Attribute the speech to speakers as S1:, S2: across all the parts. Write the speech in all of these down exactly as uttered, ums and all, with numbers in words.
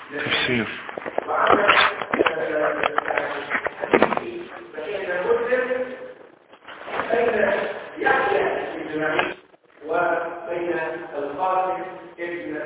S1: تفسير. بين يحيى بن معين وبين القاسم ابن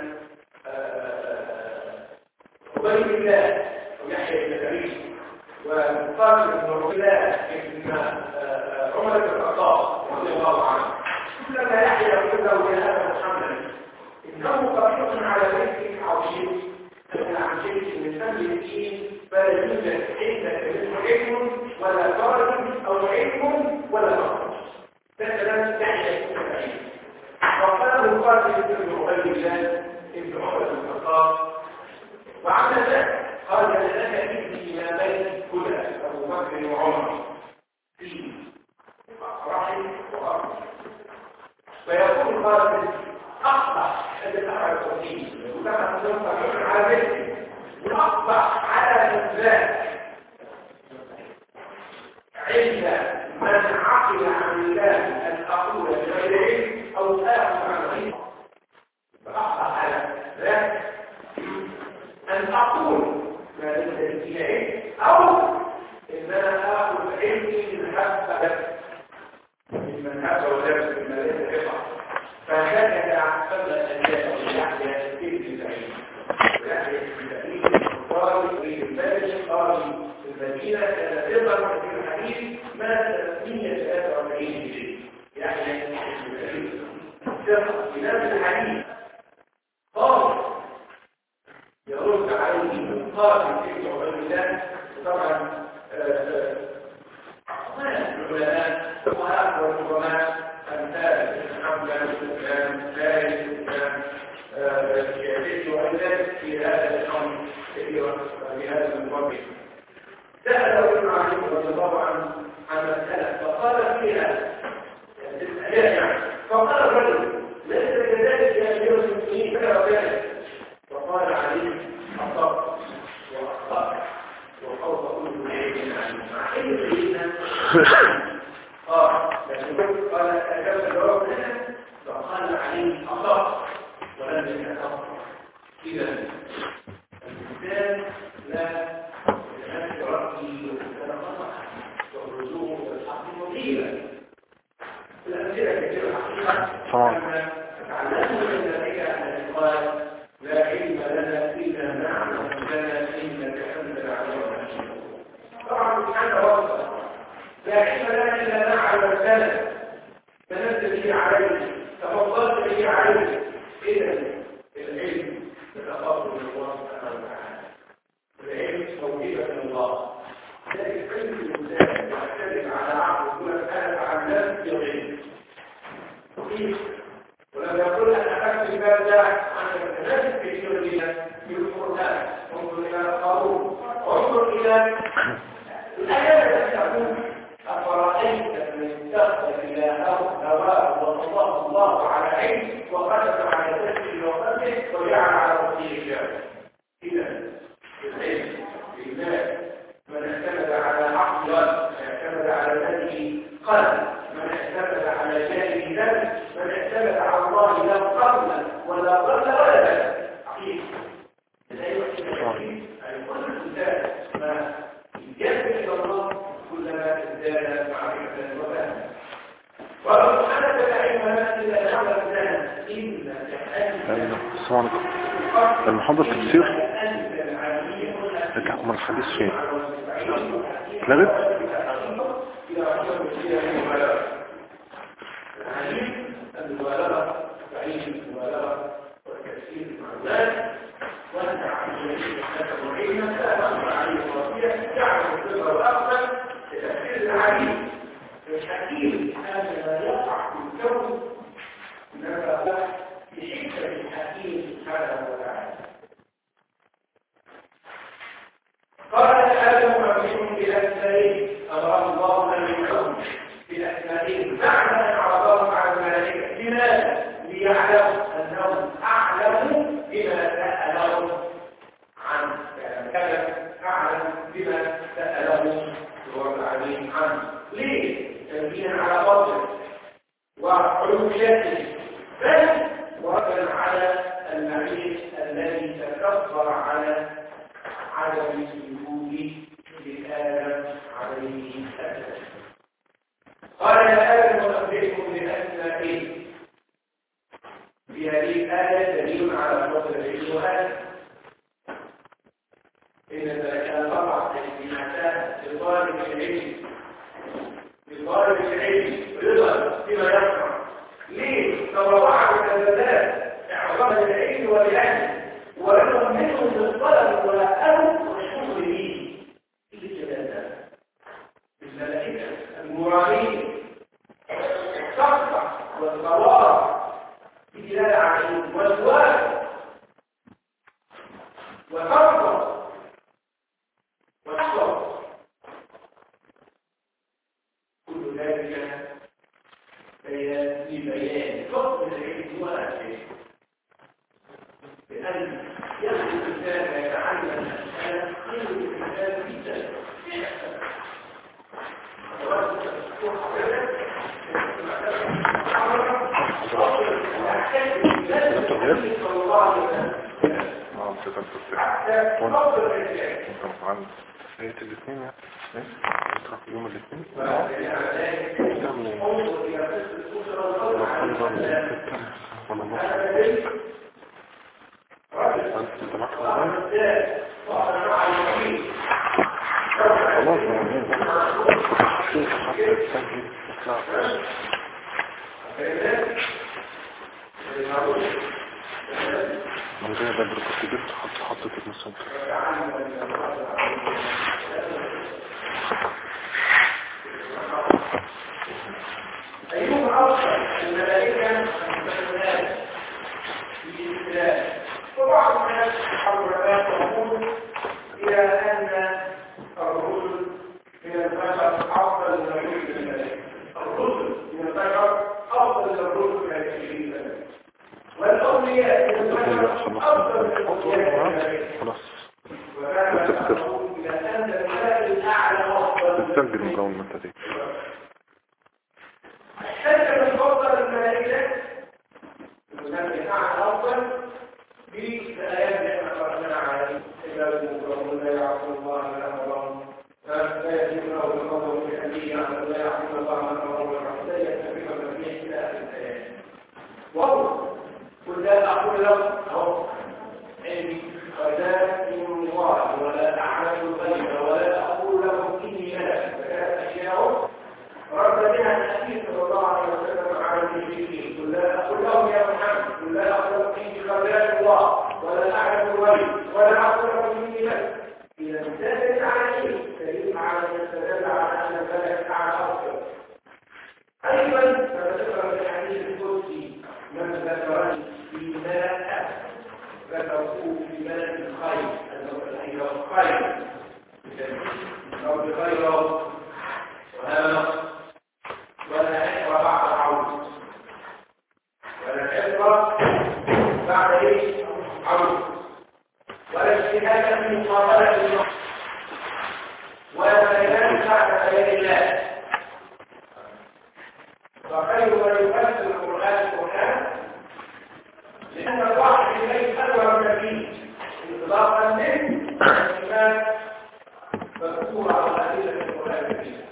S1: عبيد الله ويحيى بن معين والقاسم بن عبيد الله ابن عمر بن الخطاب رضي الله عنه. كلما يحيى يقول له يا ابا محمد انه قريب على بيت عظيم عن شيء من فن الدين فلا يوجد عندك منه علم ولا فرد او علم ولا فرد. ده كلام يحيى بن معين. وقال القاسم بن عبيد الله ابن عمر بن الخطاب وعمل ذلك قال لك ابني ما بين هدى ابو بكر وعمر في رحم وارض. ويقول القاسم اصبح الذي اخرج فيه وكما تنصح على بيته واصبح على ذلك عند من عقل عن الله ان اقول بغير علم او اخذ عن غيره. فاصبح على ذلك ان اقول ما ليس فيه علم او ان انا اخذ علمي من هب من هب ودرس مما ليس بقى. فهكذا قبل ان يحيى ابن سعيد ويحيى ابن سعيد قال في البلد قال في المدينه كان ثقه في الحديث مات ثلاثمائة وثلاثة وأربعين هجري. يحيى ابن سعيد ثقه في نفس الحديث قال يرد عليه قاسم ابن عبيد الله. طبعا العلماء فقهاء والعلماء أمثال حمزة الإسلام ثالث الإسلام الشافعي وغيره في هذا الأمر كثيرا في هذا الموضوع. سأل ابن علي رضي الله عنه عن مسألة فقال فيها يعني فقال الرجل ليس كذلك يا أمير المسلمين كذا وكذا. فقال علي أصبت وأخطأت وفوق كل شيء مع أي سيدنا قال لكن قال أجاب الجواب لنا فقال عليه أخطأت ولم يكن أخطأ. إذا الإنسان لا يتمسك رأيه ويتكلم خطأ والرجوع والحق مطيلة. الأمثلة كثيرة حقيقة كما تعلموا من ذلك أن قال لا علم لنا إلا ما علمتنا إنك أنت العليم الحكيم. طبعا سبحانه وتعالى لا علم لنا إلا ما علمتنا فنزل به عليه تفضلت به عليه. إذا العلم يتفضل من الله سبحانه وتعالى. العلم توجيه من الله. لكن علم الإنسان يعتمد على عقل يقول أنا تعلمت بالعلم ولم يقل أن أخذت الباب ده عن الناس في سوريا في القرآن. انظر إلى القارون وانظر إلى الآيات التي تقول أفرأيت من اتخذ إلهه هواه وصلاه الله على علم وختم على نفسه وقلبه وجعل على ربه شاهدا. إذا العلم بالله من اعتمد على عقل من اعتمد على ذاته قلب من اعتمد على جاهل ذات من اعتمد على الله لا قبل ولا قبل ولا بل عقيد. أي كل إنسان ما يجب إلى الله كلما ازداد معرفة وفهما. ولو حدث علمنا إلا نعلم ذلك إن
S2: السلام عليكم. المحاضرة تفسير رجع من الحديث فين؟ اتلغت؟
S1: المبالغة تعيش المبالغة والتكسير المعلومات وانت عن جميع المعينة لا تنظر عليه الوصية يعمل الصغر والأفضل لتأثير العليم. الحكيم هذا لا يقع في الكون إنما في حكمة الحكيم سبحانه وتعالى. قال آدم ربهم بأسمائه أمر الله أن يحكم بأسمائهم معنى أن عرضهم على الملائكة. لماذا؟ ليعلموا أنهم أعلموا بما سألهم عنه. كذا أعلم بما سألهم الرب العظيم عنه. ليه؟ تنبيها على فضله وعلوميته بل وردا على المعيش الذي تصبر على عدم الوجود لآدم عليه السلام. قال يا آدم أخبركم بأسمائكم. في هذه الآية دليل على فضل العلم وآدم. إن كان طبعا بمعنى لطالب العلم لطالب العلم رضا بما يصنع. ليه؟ تواضع الأسباب اعظم العلم والعلم ورضا منه بالطلب والأمر والشكر به. إيه الجلالة؟ الملائكة المرائين الصفة والصواب بدلالة عليه والسؤال وترضى وتحفظ كل ذلك بيان في بيان فضل العلم وأهله بأن يخلق الإنسان يتعلم الأشياء خير الإنسان جدا
S2: هي الاثنين يعني ايه تروح يوم الاثنين تعمل ولا مصر انت معك من غير بدر كنت جبت حط حطت المسجد
S1: أيهم أفضل الملائكة المسلمات في الإسلام. وبعض الناس حرمات تقول إلى أن الرسل من البشر أفضل من الرسل من الملائكة. الرسل من البشر أفضل من الرسل من الملائكة. والأولياء من البشر أفضل من الأولياء من الملائكة.
S2: خلاص
S1: وكان يقول إلى أن الملائكة الأعلى أفضل
S2: تسجل المكونات دي.
S1: حتى من فضل الملائكة الملائكة الأعلى أفضل بآيات احنا قرأنا عليه إذا المكرمون لا يعصون الله ما أمرهم لا يجدون له القول في أبيه لا يعصون الله ما أمرهم لا يتبعون المسيح إلى آخر الآيات. وهو قل لا أقول لهم أهو عندي خزائن الله ولا أعلم الغيب ولا أقول لهم إني ملك فكانت أشياء رد بها الحديث صلى الله عليه وسلم على المشركين. قل لا أقول لهم يا محمد قل لا أقول لهم إني خزائن الله ولا أعلم الغيب ولا أقول لهم إني ملك. إذا امتثلت على شيء دليل على يستدل على أن الملك على أفضل. أيضا كما ذكر في الحديث القدسي من ذكرني في ملأ ذكره في ملأ الخير الخير الخير أو بغيره وهذا ولا عبرة بعد عود ولا عبرة بعد ايش عود ولا اجتهاد في مقابلة الله ولا بيان بعد بيان الله. فخير من يفسر القرآن القرآن لأن الواحد إليه أكبر من فيه انطلاقا من الإيمان مذكورة على أدلة القرآن الكريم.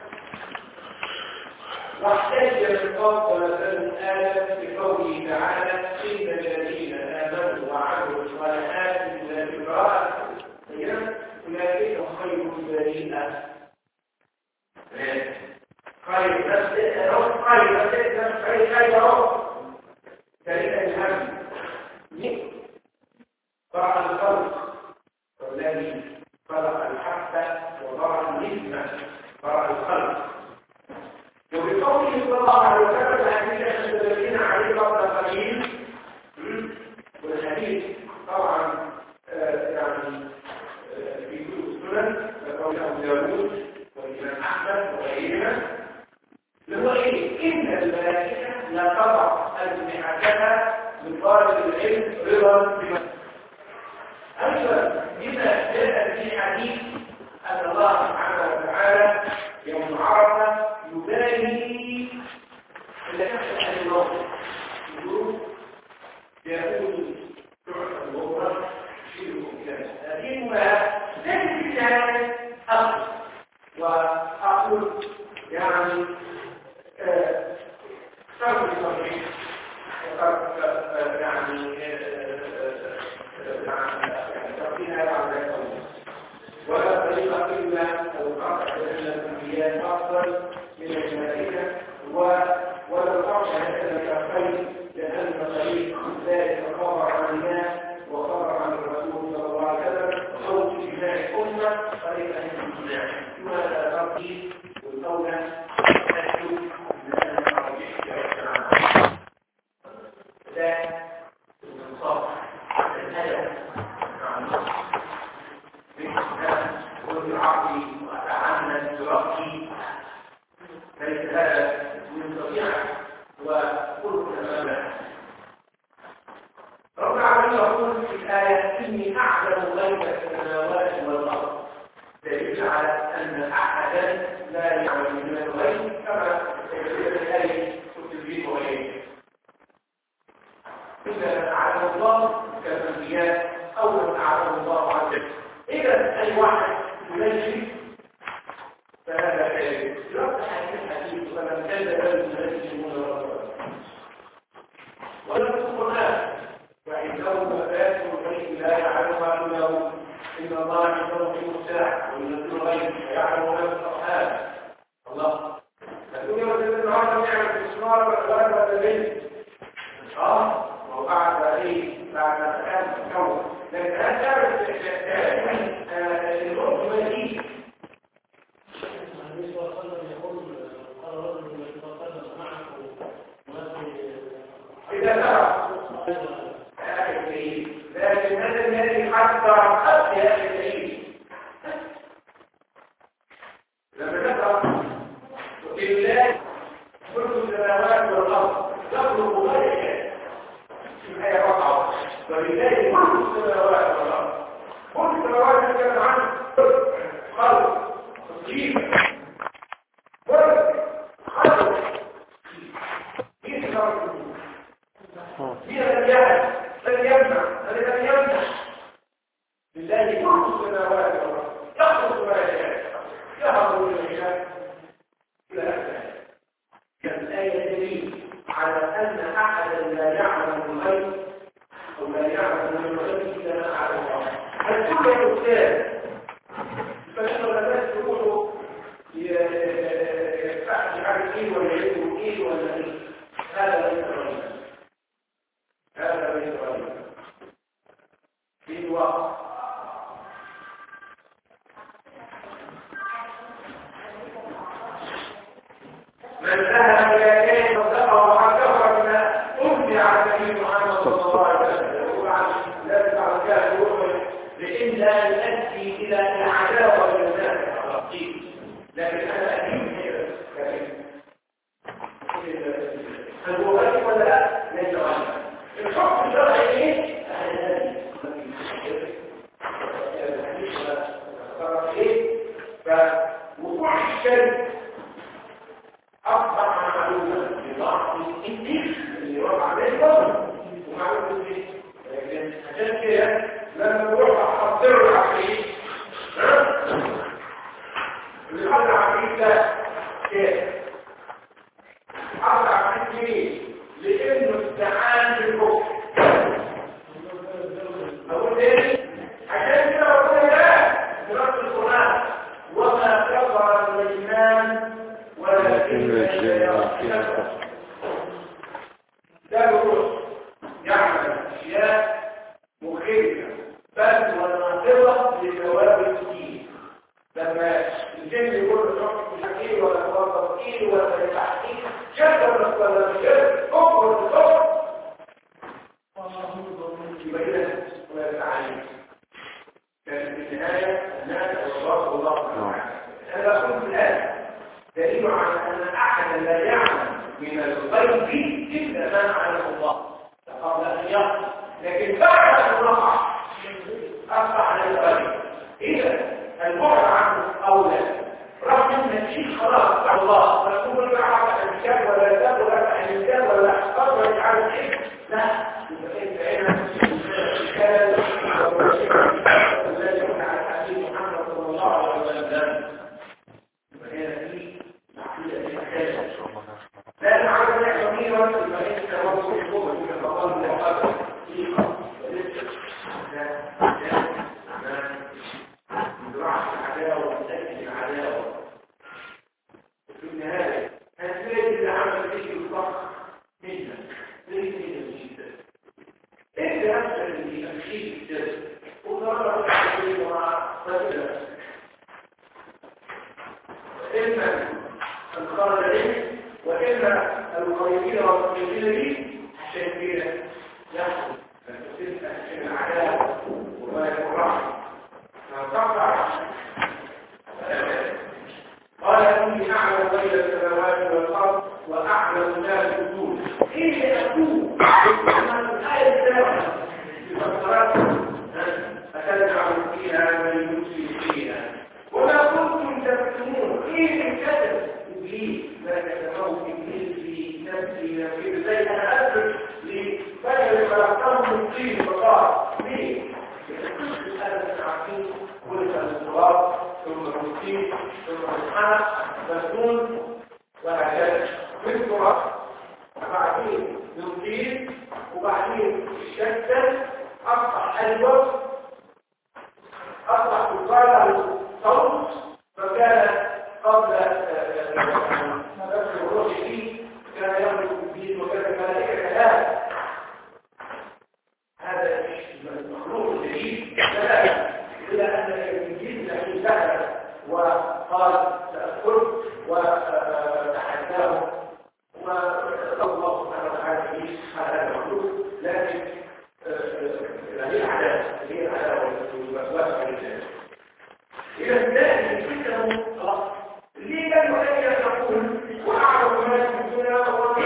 S1: واحتج بالقول مثل آدم بقوله تعالى إن الذين آمنوا وعملوا الصالحات من الإبراء أولئك خير البريئة. خير نفس خير نفس خير خير دليل الهم ضرع الخلق والذي خلق الحبة وضرع النسمة ضرع الخلق. وبقوله صلى الله عليه وسلم الحديث الذين عليه قبل قليل والحديث طبعا يعني في كتب السنن لقول ابو داوود والامام احمد وغيرهما اللي هو ايه؟ ان الملائكه لا تضع اجنحتها لطالب العلم رضا بما ايضا بما جاء في حديث ان الله سبحانه وتعالى يوم عرفه يبالي لنفس الموت يقول يقول تعرف الغرة إني أعلم غيب السماوات والأرض دليل على أن أحدا لا يعلم من الغيب كما يقول الآية تدريب غيره إذا من أعلم الله كالأنبياء أو من أعلم الله عز وجل إذا أي واحد ينجي فهذا كاذب يفتح الحديث فمن كذب بالمنجمون رسولا ولم القرآن فإنه مفاتح الغيب لا يعلمها إلا هو إن الله عنده علم الساعة وينزل الغيب ويعلم ما في الأرحام الله الدنيا والجنة العالم يعمل في السماء والأرض والليل اه وبعد ايه بعد ما كان الكون لكن هل تعرف الوقت ما يجي النبي صلى الله عليه وسلم يقول قال رجل يتقدم معك إذا ترى لكن هذا الذي حتى حتى يا أخي لما نقرأ لله كل السماوات والأرض يخلق غير شيء في الآية رقعة ولله كل السماوات والأرض كل السماوات تتكلم عنه خلق تطيب ورد خلق كيف خلق هي لم يعد لم يمنع لم يمنع لله كل السماوات والأرض يخلق ما يشاء يهب من يشاء إلى أسفل الآية دليل على أن أحدا لا يعلم الغيب أو لا يعلم من الغيب إلا ما أعلم الله. هل كل أستاذ فإنه الناس يقولوا يفتح عارف إيه ولا يعلم إيه ولا إيه؟ هذا ليس غيبا. هذا ليس غيبا. في الواقع من ذهب إلى كيف صدقه وحكفر بما أمضي على النبي محمد صلى الله عليه وسلم يقول عن لا تفعل كافر يؤمن لإن لا يؤدي إلى العداوة للناس لكن أنا أجيب هي هل هو غيب ولا لا؟ ليس غيبا. الحكم الشرعي إيه؟ فوقوع الشرك أصبح معلومة لضعف الإنتاج اللي وقع عليه الوضع ومعلومة إيه؟ لكن عشان كده لما نروح أحضر العقيد اللي حضر العقيد ده كده حضر العقيد ليه؟ لأنه استعان بالكفر أقول إيه؟ عشان كده أقول لا دراسة القرآن وما كفر الإيمان ولكن الشياطين ده يقول يعمل أشياء مخيفة بل وناقضة لثواب الدين لما الجن يقول الحكم الحكيم ولا توظف فيه ولا التحقيق شكر ولا شكر كفر وكفر يبقى كده ولا يتعلم كان في النهاية الناس والله الله تعالى هذا كل الآن دليل على أن أحدا لا يعلم من الغيب إلا ما علم الله قبل أن يقع لكن بعد أن وقع أصبح على الغيب إذا البعد عنه أولى رغم أن الشيء خلاص بعد الله فنقول لا عرف الكتاب ولا الكتاب ولا عن الكتاب ولا أحفظ ولا يتعلم شيء لا يبقى كيف هنا كان الذي يكون على الحديث محمد صلى الله عليه وسلم لا نعلم كثيرا فإن التوسل هو من المقام المقدس في مزرعة العداوة وتأتي العداوة في النهاية هتلاقي اللي عمل فيه الفقر منا ليس من جدا انت نفسك اللي امشيك كده وضرر عليه مع رجل إما الخرج عليه وإما القريبين والقريبين لي عشان كده يحصل فتسلسل عشان العداوة وما يفرح فانقطع قال إني أعلم غيب السماوات والأرض وأعلم ما تبدون إيه أقول؟ أنا الآية الثالثة في فقرات أتجعل فيها من يفسد فيها وما كنتم تكتمون كيف كتب إبليس ما كتبه إبليس في نفسي نفسي زي أنا أدرك لبني خلقته من طين فقال ليه؟ يقول أنا عارفين كل الصلاة ثم الروتين ثم الحق مسنون وهكذا بالتراب وبعدين نطير وبعدين الشتت أصبح الوقت أصبح تقال صوت فكان قبل نفس الروح فيه كان يملك الدين وكان الملائكة لا هذا المخلوق الجديد لا إلا أن الجديد الذي ذهب وقال سأذكر وتحداه والله سبحانه وتعالى فيه على هذا المخلوق لكن هذه العداوة هي العداوة والوسوسة لله إذا الثاني فكره خلاص ليه كان مؤيد يقول وأعرف ما يمكننا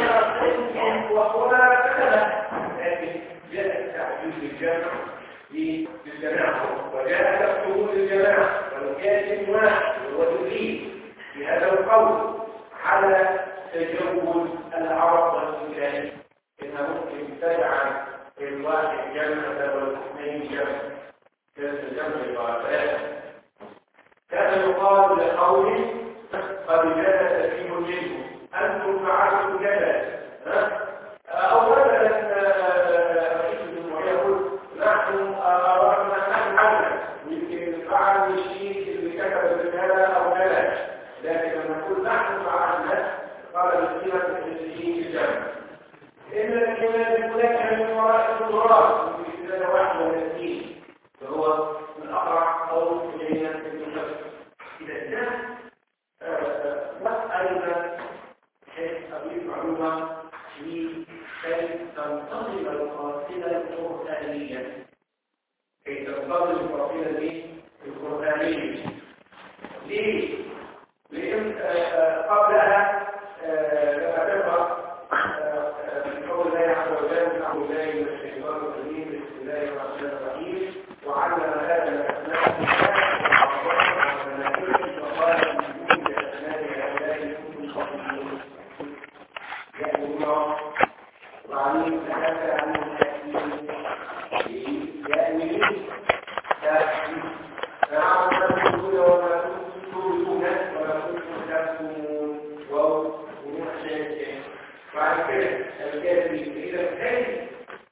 S1: وما كتبه لكن جاء التعجيز للجامعة للجماعة وجاء تفكير للجماعة والكاتب واحد وتدريب بهذا القول على تجوز العرب والسوداني إنها ممكن تجعل الواحد جمع والاثنين جمع كالجمع الغابات كان يقال لقول قد جلس فيه منه أنتم فعلتم كذا أولا رئيس الجمهورية يقول نحن أردنا أن نحن يمكن فعل الشيء اللي كتب كذا أو كذا لكن لما نقول نحن فعلنا قال القيمة الشيء الجمع إن الكلمات هناك من وراء الضرورات في سنة واحدة من الاثنين فهو من أقرع أو إلينا من الشخص إذا كان أيضا حيث أضيف معلومة لكي تنتظم القافلة القرآنية كي تنتظم القافلة القرآنية ليه؟ لأن قبلها لما تقرأ قول الله عز وجل أعوذ بالله من الشيطان الرجيم بسم الله الرحمن الرحيم وعلم آدم الأسماء والملائكة وقال إنكم بأسماء هؤلاء كنتم خبيرين يأتي الله وعليم تحدث عن الحكيم يأمين فعلم تقول وما كنتم تقولون وما كنتم تكتمون وهم شيئين بعد كده الكاتب إذا كان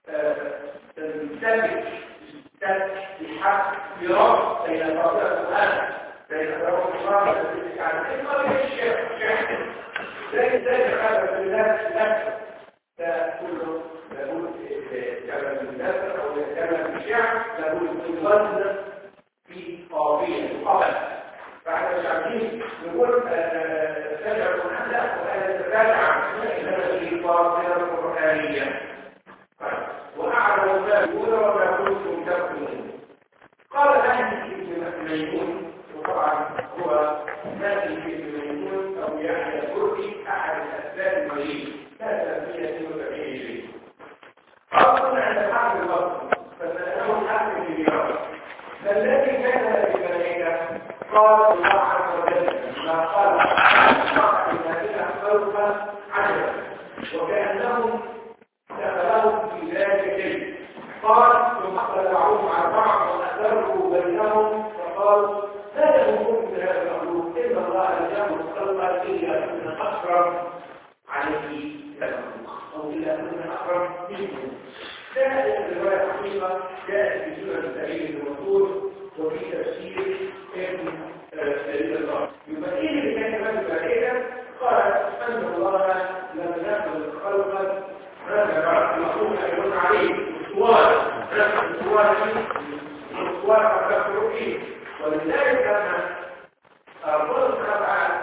S1: تنتبه الحق برابط بين الرابطة الآن بين الرابطة الرابطة التي تتعلم إما بالشيخ زي زي هذا في الناس نفسه كله لابد يتكلم بالنسبة أو يتكلم بالشعر لابد يغنى في قابية قبل بعد مش عارفين نقول سجع المحلة وهذا تتابع إلى القابية القرآنية وأعلم ما يقول وما كنتم تكتمون قال هذه ابن ميمون وطبعا هو نادي ابن ميمون أو يحيى التركي أحد الأسباب المريض لا تسمية متبعيه أصلا عند الحاكم البصري فسأله الحاكم في الرياض فالذي كان للملائكة قال الله عز وجل ما قال شرع الملائكة خلقا عجبا وكأنهم دخلوا في ذلك شيء قال ثم خلعوهم على بعض وأسروا بينهم فقال لا يمكن من هذا المخلوق إن الله لم يخلق خلقا إلا أن أكرم عليه المخلوق أو إلا أن أكرم منه جاءت الرواية حقيقة جاءت في سورة سعيد الرسول وفي تفسير ابن سعيد الله يبين لكلمة الملائكة قال أن الله لم يخلق خلقا هذا بعد المخلوق يكون عليه الصور الصور الصور تذكر فيه ولذلك كان الله سبحانه وتعالى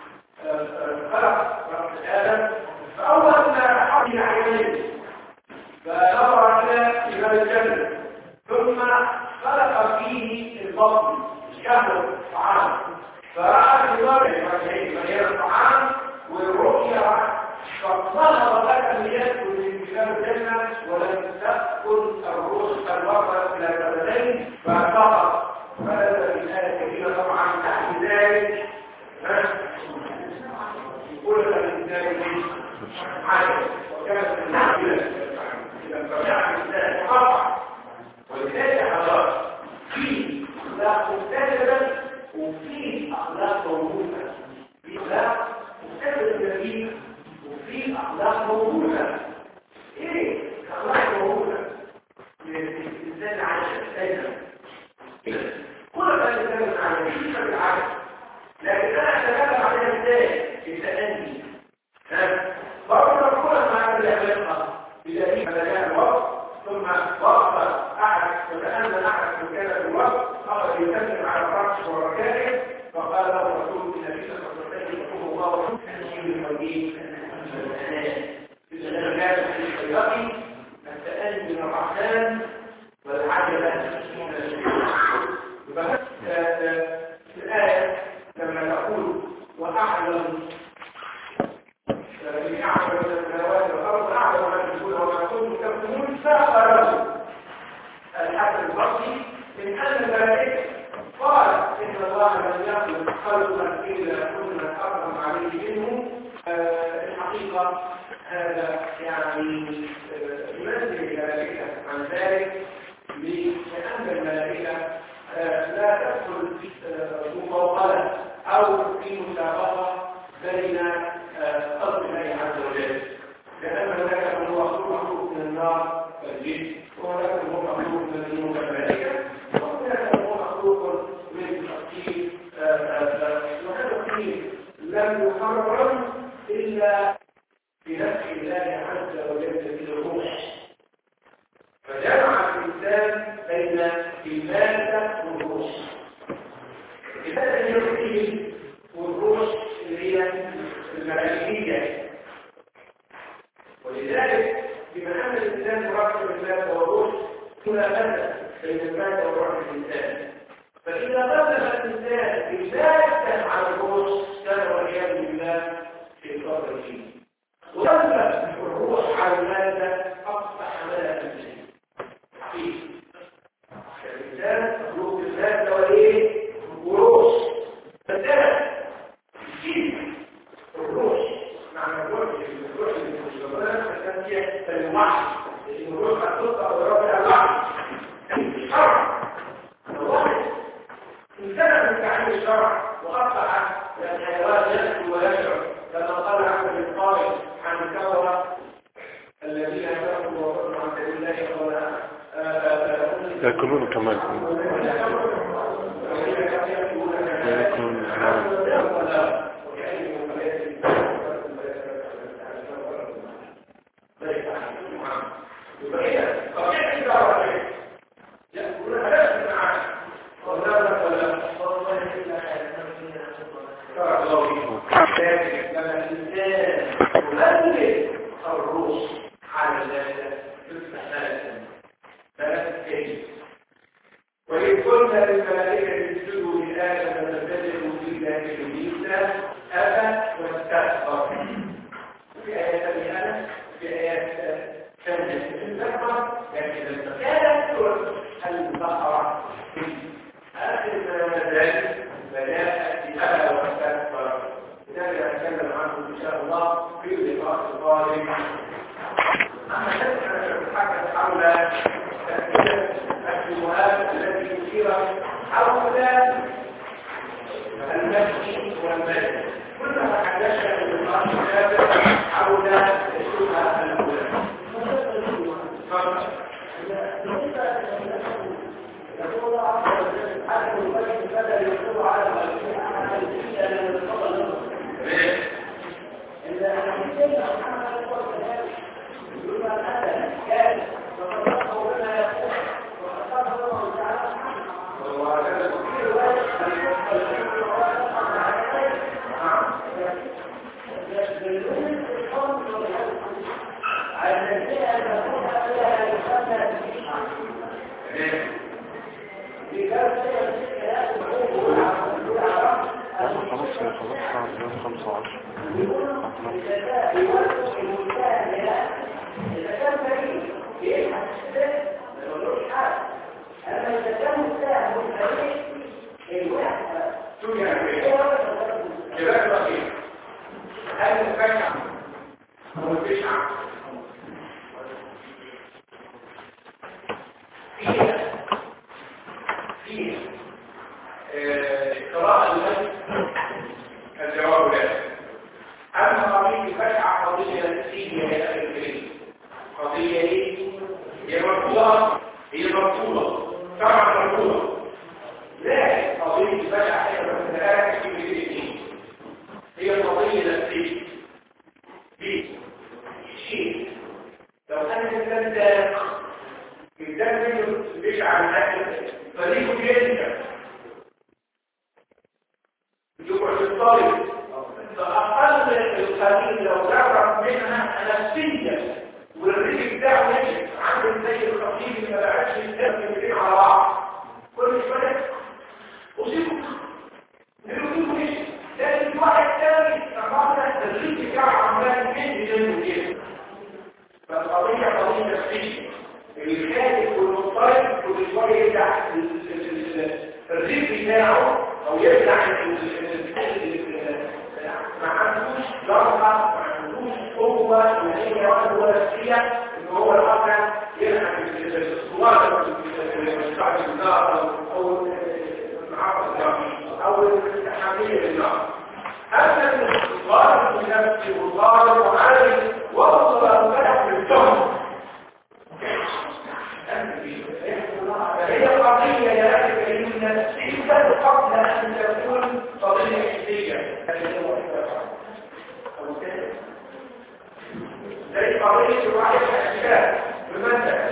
S1: خلق رب آدم فأول ما حرم عينيه فنظر إلى الجنة ثم خلق فيه البطن الشهوة الطعام فرأى في ظهره مليان الطعام والرؤية فظهر لك ان يدخل من كتاب الجنه ولم تدخل الروح الوقت الى الابدين ففقط. فهذا في الايه الكريمه طبعا تحت ذلك كل الانسان حاجه وكانت المشكله اذا فرجعنا الانسان قطع. ولذلك حضرتك في اخلاق مختلفه وفي اخلاق موجوده، في اخلاق مختلفه جديده وفي اخلاق موجوده. ايه اخلاق موجوده الانسان عايش دايما كل ما الانسان عايش في العالم، لكن انا اتكلم عليها ازاي التأني. برضه كل ما يعملها بدليل مجال الوقت ثم وقف احد وتأمل احد مكان الوقت اخذ يسلم على الرأس وركائه فقال له الرسول النبي صلى الله عليه وسلم يقول الله تنشيل الموجين إذا لم يكن في الخياطي التأني من الرحمن والعجلة من الشيطان. يبقى في الآية لما نقول وأعلم الذي أعلم من السماوات والأرض أعلم ما تقول وما كنتم تكتمون فأخبره الحسن البصري من أن الملائكة قال إن الله لم يخلق خلقا إلا كنا أكرم عليه منه. الحقيقة هذا يعني ينزل الملائكة عن ذلك لأن الملائكة لا تدخل في مقابلة أو في مسابقة بين خلق الله عز وجل، لأن هناك من هو مخلوق من النار كالجن، وهناك من هو مخلوق من النور كالملائكة، وهناك من هو مخلوق من الطين، وهذا الطين لم يحرم إلا بنفس الله عز وجل بالروح. فجمع الإنسان بين المادة والروح. المادة هي الروح والروح اللي هي الملائكية. ولذلك بما أن الإنسان مركب المادة والروح هنا مادة بين المادة والروح الإنسان. فإذا قدم الإنسان المادة على الروح كان والعياذ بالله في القبر فيه. ولما الروح على المادة أصبح ملكا فيه. الإنسان مخلوق المادة وإيه؟ وروح. فالآن فيه الروح معنى الروح الروح اللي مش ربنا فكان فيها الوحي، لأن الروح هتطلع ورابع الوحي الشرع. الوحي انتهى من تعليم الشرع وأصبح الحيوان يأكل ويشرب كما قال عبد القائل عن الكفرة الذين كفروا وصدوا عن سبيل الله ولا
S2: يأكلون كمان يأكلون كمان
S1: الروح على ذلك بالسحاب ثلاثة وإن قلنا للملائكة اسجدوا لآدم فسجدوا إلا إبليس أبى واستكبر. في آيات الآن في آيات ثانية في البقرة لكن كانت سورة البقرة آخر ما ذلك بدأت بأبى واستكبر. لذلك نتكلم عنه إن شاء الله في اللقاء القادم. أما نحن نتحدث حول الشبهات التي تثير حول المسجد والمسجد. كلما تحدثنا في اللقاء السابق حول الشبهة الأولى. يقول الله عز وجل حتى البيت بدل يقول على الأشياء عن الجيل من الفضل إلا أن يجب محمد يقول كذلك يقول أن هذا كان وتصدقوا بما يقول وتصدقوا الله تعالى وهذا كثير وجه يستدلون بالحكم والحكم على الذين يدخلون إلى الإسلام
S2: خمسة وعشرة
S1: إذا كان فريق بيبحث السلاح ما يقولوش حاجة. أما إذا كان السلاح والفريق الوحدة شو يعني؟ جبال بسيط هل المفاجأة مفيش عقل فيها فيها قراءة المجد الجواب لا. أما قضية الفتحة قضية نفسية هي أخي الكريم. قضية إيه؟ هي مرفوضة هي مرفوضة طبعا مرفوضة. لكن قضية الفتحة هي مرفوضة في الاثنين. هي قضية نفسية. دي شيء لو أنا الإنسان ده الإنسان منه بيشعر الأكل فريقه جدا يقعد الطالب فأقل القليل لو جرب منها نفسيا والرجل بتاعه نجد عند زي الخطيب اللي ما بقاش يتكلم الاثنين على بعض كل شويه اصيبه نقول مش لكن واحد ثاني طبعا الرجل بتاعه عمال يمد جنبه كده فالقضيه قضيه نفسيه الخالق والمضطرب كل شويه يرجع الرجل بتاعه او يرجع ما عندوش ضربة ما عندوش قوة ان هي هو نفسية ان هو الواقع يلحق الصوار المستعد النار او المعاقب النار او التحميل النار. اما الصوار النفسي والصوار وعالي وصل الفرح بالجهد فهي قضية يا أخي الكريم نفسية قبل أن تكون قضية حسية زي قضية الواحد الأشياء بمدى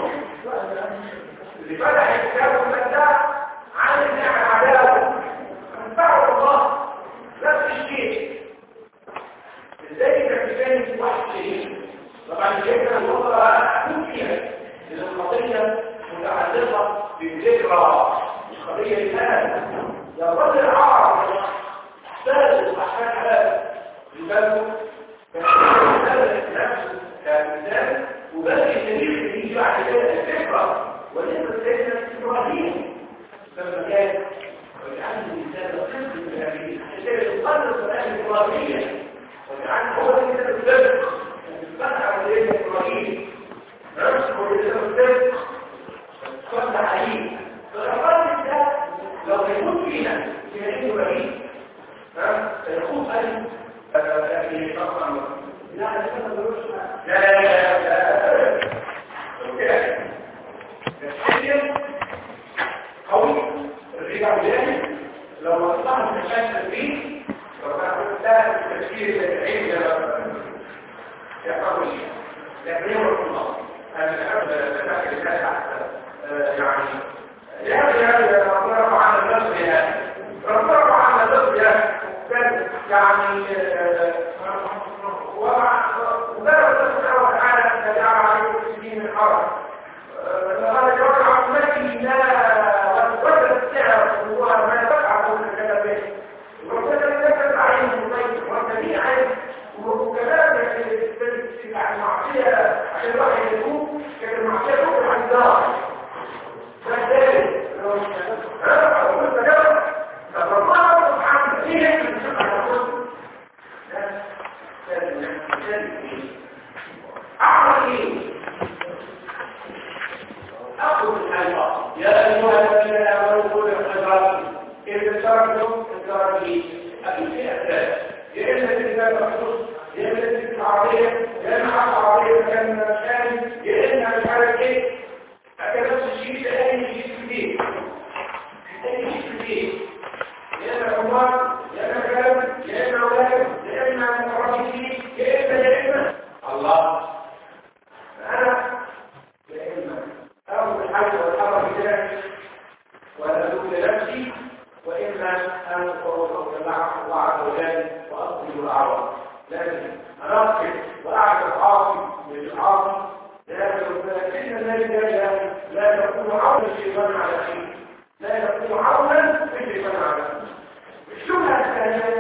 S1: اللي فتح الكتاب بمدى عن النعم عداوة أنفعه الله نفس الشيء ازاي تكتبين واحد شيء طبعا الفكرة الوضع أكون فيها لأن القضية متعلقة بالذكرى مش قضية الآن يا رجل عرب ثالث أحسان حلال لذلك فهذا نفسه كمثال وباقي التاريخ اللي يجي بعد كده الفكرة ولكن سيدنا إبراهيم لما كان وجعلنا الإنسان قسم من هذه الشيء يقدس الآن إبراهيمية وجعلنا هو الإنسان الصدق فتح سيدنا إبراهيم نفسه الإنسان الصدق صلى عليه فالأقل ده لو يكون فينا في هذه إبراهيم سيكون ألف في طبعا لا لا لا لا لا الحجم قوي الرجع جامد لو أصلاح مشاكل فيه فبقى التفكير العين يقوي لكن هو الله أنا الحمد لله يعني يعني يعني ربنا رفع عن النصر يعني ربنا رفع عن النصر يعني يعني وبدأ الله سبحانه وتعالى تجعل عليكم السجين من حرم هذا جواب عظمتي لا وتبدل السعر هو ما تفعل كل كذا به وربنا يكتب عليهم الضيف وربنا عين وكذلك المعصية عشان الواحد يكون كان المعصية تقول عن الدار فذلك ها أقول تجرب فالله سبحانه فيه أعمل إيه؟ أخذ الحيوة يا أيها الذين آمنوا كل الحجرات إذا تركتم التركي أبي في أساس يا إما الكتاب مخصوص يا إما الكتاب العربية يا إما حق عربية كان مكان يا إما مش عارف إيه أكاد نفس الشيء ده أي شيء كتير أي شيء كتير يا إما عمر يا إما كلام يا إما أولاد يا إما مقربين يا إما يا إما الله فأنا يا إما أخذ الحج والحرم بذلك وأدوم لنفسي وإما أن أقول الله عز وجل وأصل العرب لكن أنا أصل وأعرف العاصي بالعاصي لكن ذلك لا يكون عونا الشيطان على أخيه لا يكون عونا الشيطان على أخيه الشبهة الثانية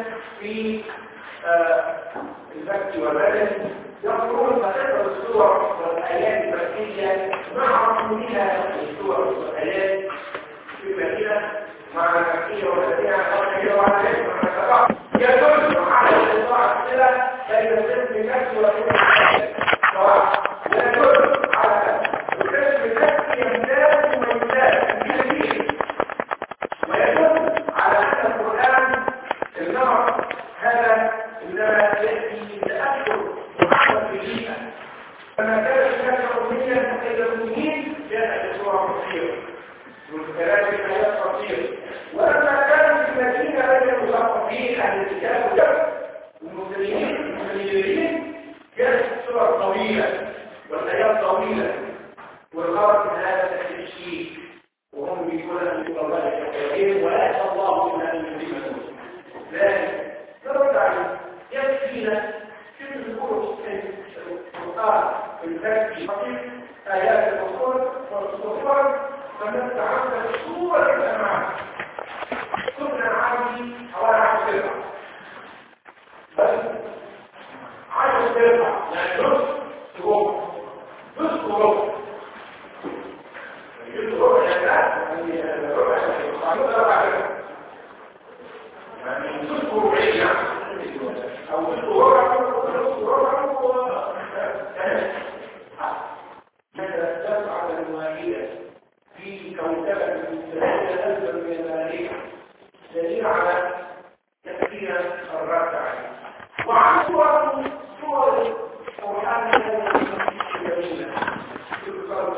S1: مع المكية والذين الخلقية وعلى يدل على الإطاعة الصلة بين القسم نفسه والقسم سواء يدل على القسم نفسه يمتاز ويمتاز بكثير ويدل على أن القرآن النمط هذا إنما يأتي لتأثر محمد في البيئة فما كان الناس أمنيا إلى المؤمنين جاءت بصورة قصيرة والكلام الحياة قصيرة ولما كانوا في المدينة بين المثقفين أهل الكتاب والمسلمين المسلمين كانت الصور طويلة والآيات طويلة والغرض من هذا التشكيك وهم بيقولون أن يقول الله الكثير ولا يشاء الله إلا أن يكرمهم لكن نرد عليه يكفينا كيف نقول القرآن الفاتحي بسيط آيات الأصول والصفات فنبدأ عندنا صورة الأمام كنا عندي حوالي عشر سرعة بس عشر سرعة يعني نص ربع نص ربع يجب ربع يعني ربع يعني نص ربعية أو نص ربع نص ربع ماذا تفعل المواهية في كوكبة من ثلاثة ألف من الملايين دليل على تفكير الرد عليه وعن صور صور القرآن الجميلة في الصلاة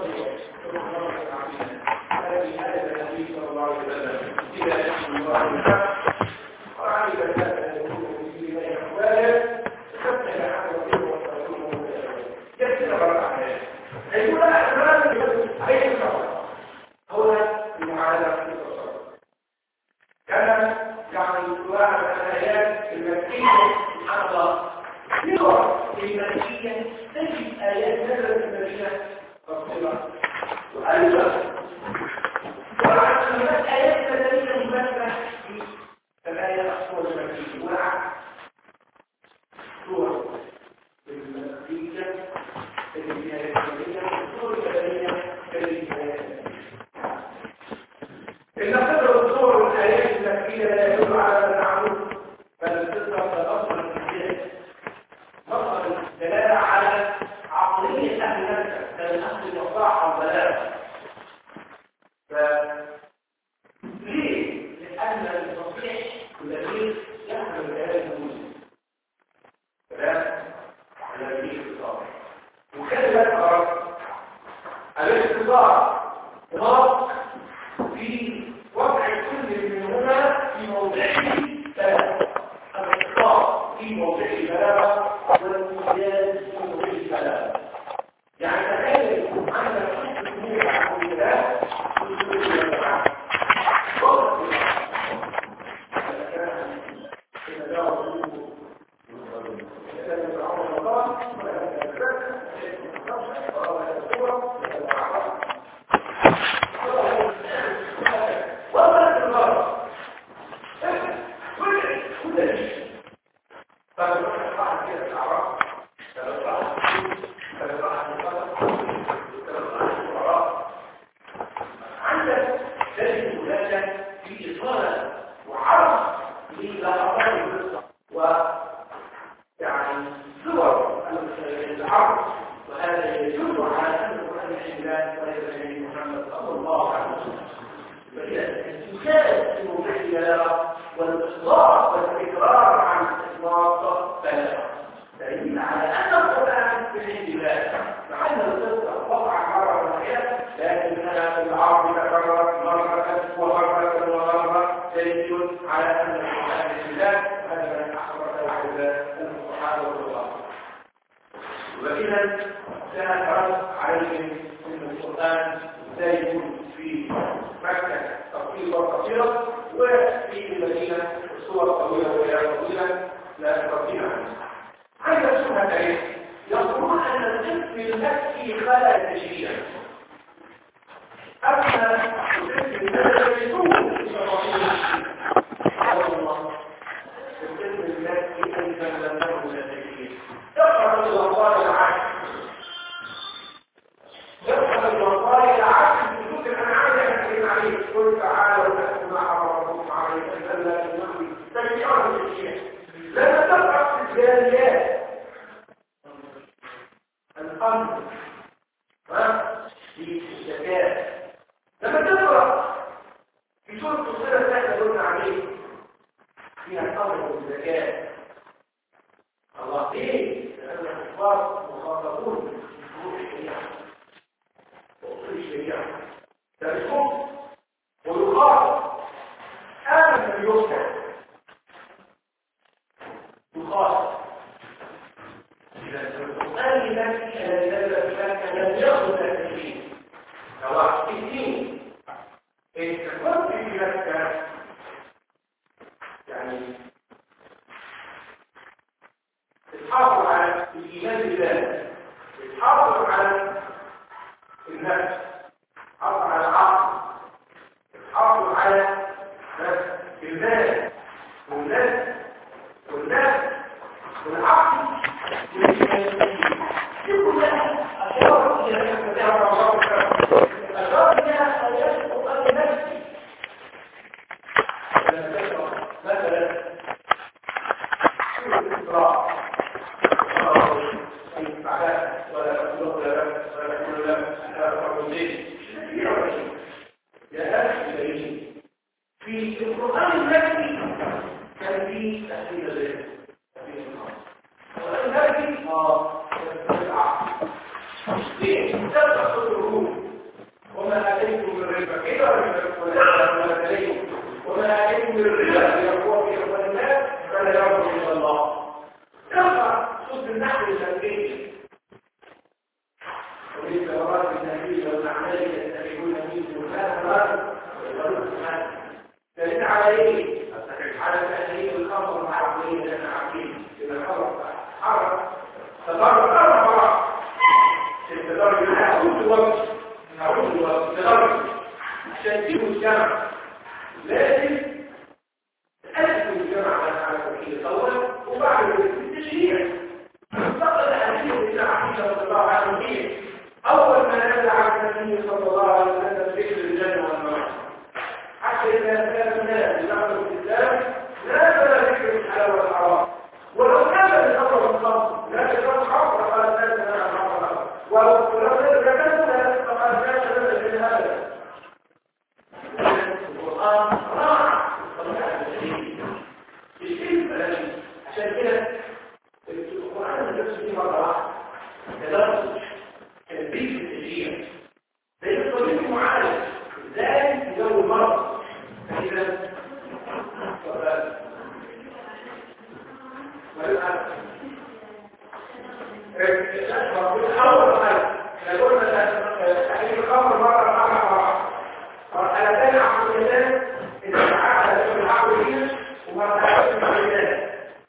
S1: الذي هذا النبي صلى الله عليه وسلم إلى اسم الله الحق وعلم ذلك يكون في بين أحواله حتى يحب الله ورسوله يكتب الرد عليه يقول لا أحوال عليه الصلاة هو المعادلة في الصلاة كان يعني واحد من الآيات المكية سبحان الله يقرأ المكية تجد آيات نزلت المدينة تفصيلة وأيضا وعن هناك آيات مدنية مباشرة في الآية الصورة المكية وعن صور المكية تجد آيات مدنية صور المدنية تجد آيات إن قدر الصور والآيات المكية لا يدل على التعامل بل تظهر الأصل الكثير مصدر الدلالة على عقلية أهل نفسه كان الأصل الوضاحة والبلاغة ليه؟ لأن التصحيح الذي يحمل كلام المسلم كلام الذي اختصار وكلمة أردت الاختصار نص في وضع كل منهما في موضعه ثلاثة الاختصار في موضعه ثلاثة والمجاز في موضعه ثلاثة يعني تخيل عندك ست أمور عن الله قل تعالوا نحن مع الشيء لما تقرأ في الجاريات الأمر في الزكاة لما تقرأ في سورة الصلة الثانية قلنا عليه فيها الأمر والزكاة الله ليه؟ لأن الكفار مخاطبون بفروع الشريعة وأصول الشريعة ترسم ويخاطب آمن باليسر يخاطب إذا القرآن الذي الذي نزل بذلك لم يأخذ التكليف سواء في الدين إن كنت في مكة يعني تحافظ على الإيمان بالله تحافظ على النفس تحافظ على العقل تحافظ على المال والنفس والنفس والعقل دي كلها أشياء أشياء منها آيات القرآن النفسي مثلا سورة الإسراء ولا تقول لا ولا تقول لا لا تقول ليه يا أخي في القرآن النفسي كان فيه تأثير ذلك القرآن النفسي اه تبقى صدرهم وما آتيتم من ربا كده ولا تليم وما آتيتم من ربا ليقوى في أموال الناس فلا يرضى إلا الله تبقى صد النحو التنفيذي وليس مرات النبي والأعمال يتبعون منه وكان مرات ويقولون هذا دليل على ايه؟ على تأثير الخمر مع عقلية لأن عقلية إذا الخمر حرك تضرب أربع مرات التضرب نعود الوقت نعود الوقت التضرب عشان تجيبوا الجمع لازم تأثبوا الجمع على توكيل الأول وبعد التشريع فقد أهليه إلى عقيدة صلى الله عليه وسلم أول ما نزل على النبي صلى الله عليه وسلم ذكر الجنة والنار حتى إذا كان الناس يدخلوا في الإسلام لا بد ذكر الحلال والحرام ولو كان الأمر الخمر لا تكون حق فقال الناس أنا حرام ولو كان ذكرت فقال الناس أنا من هذا القرآن راح طبيعة الشيء الشيء الفلاني عشان كده القرآن النفس فيه مرة واحدة تدرس تنبيه التشريع زي الطبيب المعالج ازاي يزود المرض فإذا أول حاجة قلنا تحليل الخمر مرة مرة مرة مرحلتين عقليتين إذا تعالى العقلية ومرحلتين عقليتين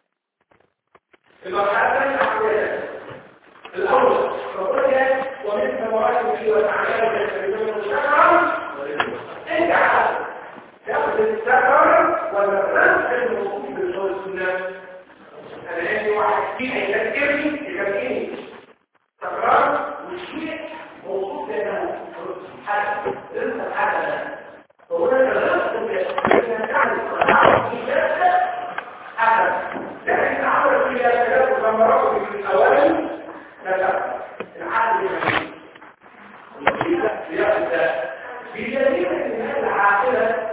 S1: المرحلتين عقليتين الأول فقلنا ومن ثمرات فيه وتعالى يتبعون الشرع انت تأخذ السفر ولا الموجود بالصور السنة أنا عندي واحد فيه يذكرني يذكرني تكرار والشيء موجود لأنه حاجة لسه حاجة فهنا تغلق تعمل في ذلك حاجة لكن عمل فيها ثلاث ثمرات في الأول لا العقل يبدأ بدليل أن هذه العاقلة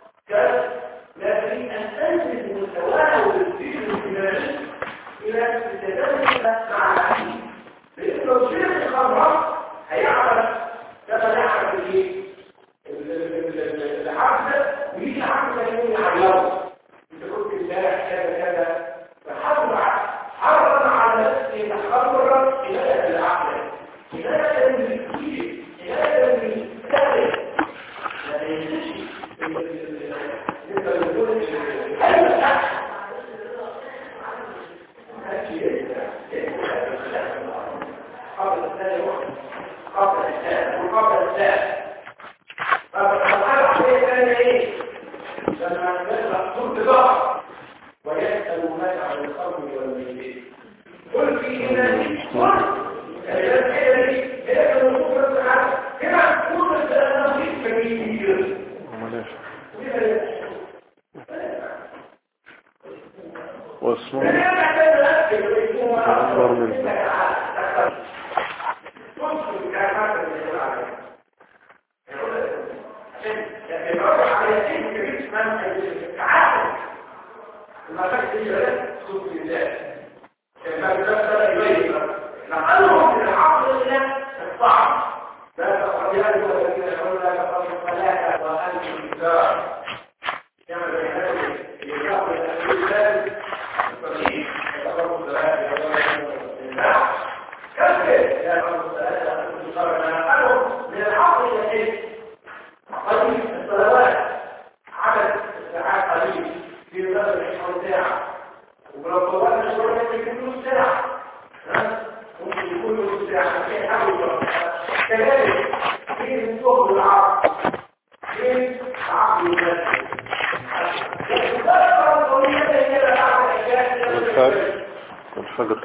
S1: لكن أن تنزل مستواها والدين الإيماني إلى التدرج مع العقل لأن لو شيء الخمر هيعرف كما يعرف العقل ويجي عقل يكون يعلمه أنت قلت امبارح كذا كذا فحرم حرم على نفسه تحرر إلى العقل إلى الكثير إلى الكثير لا يجيش قبل الثاني قبل الثاني وقبل الثاني فالحالة الثانية ايه؟ لما يطلق كل ظهر ويسأل عن الخمر والميت قل في إيمانه قل كلمات كده دي هي كانوا مصر السعادة كده مصر السعادة مصر كبير
S2: واسمه أكبر منه.
S1: نقلهم من العقل إلى الصعب لا تقضيان والذين يقولون لا تقضي الصلاة وأنتم الكتاب كما بينهم يجاب الأسئلة الصحيح يتقرب الصلاة لله كيف لا تقضي الصلاة وأنتم الكتاب نقلهم من العقل إلى إيه؟ قليل الصلوات عدد الساعات قليل في نظر عشرين ساعة ولو طولنا شوية يكون ساعة ممكن يكون له ساعة في حاجة كذلك في الصوت العرب في عقل الناس
S2: الفجر الفجر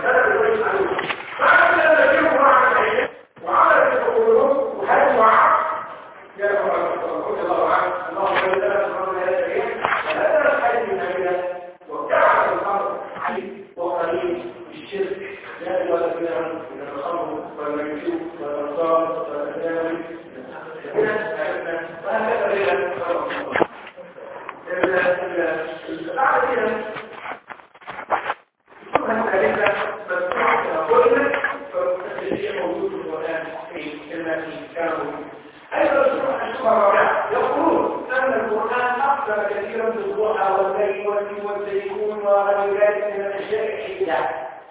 S1: وعمل الحكومات وهذا وعد يا رب الله عنه اللهم لا تكرمنا يا سيدي ولا تنسى النبي وابتعد الامر عليه وقليل الشرك لا ولا بناء من الخمر والميسور والانصار والاسلام وهكذا الى بعد كده ثم ذلك مسموع قلنا فالتشريع موجود في القران في المتين كانوا ايضا الشبهه الرابعه يقولون ان القران اكثر كثيرا بالضحى والليل والتين والزيتون وغير ذلك من الاشياء الحية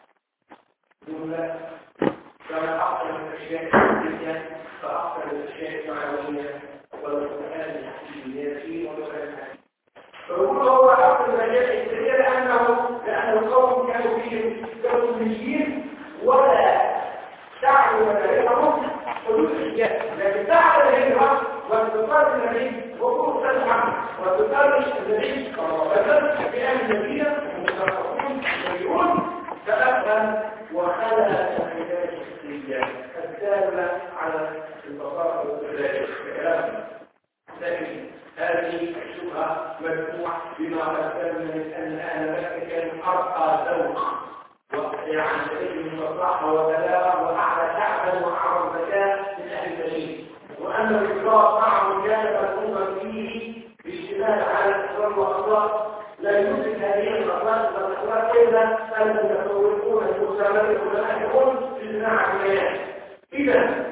S1: كما أكثر من الأشياء الحديثية فأكثر الأشياء المعنوية والقرآن الحديثي والقرآن الحديثي فهو هو أكثر الأشياء الحديثية لأنه لأن القوم كانوا فيهم كونيين ولا دعوا ولا يفهمون حدود الأشياء لكن دعوا الهجرة واتصال النبي وقوة الحمد واتصال النبي وكذلك في أهل المدينة المتفقون يقولون تأثم وخلق الحياة الشخصية الدالة على البساطة والسلام كلام لكن هذه الشبهة مجموعة بما أفهم من أن أهل مكة كانوا أرقى ذوق ويعني لديهم مصلحة وبلاغة وأعلى شعبا وأعظم ذكاء من أهل المدينة وأن الإخلاص معهم كان مفهوما فيه بالاشتمال على الأسرار والأخلاق لا يوجد هذه الأخلاق والأخلاق إلا أن يتطورون المسامات والأحكام في صناعة البيان. إذا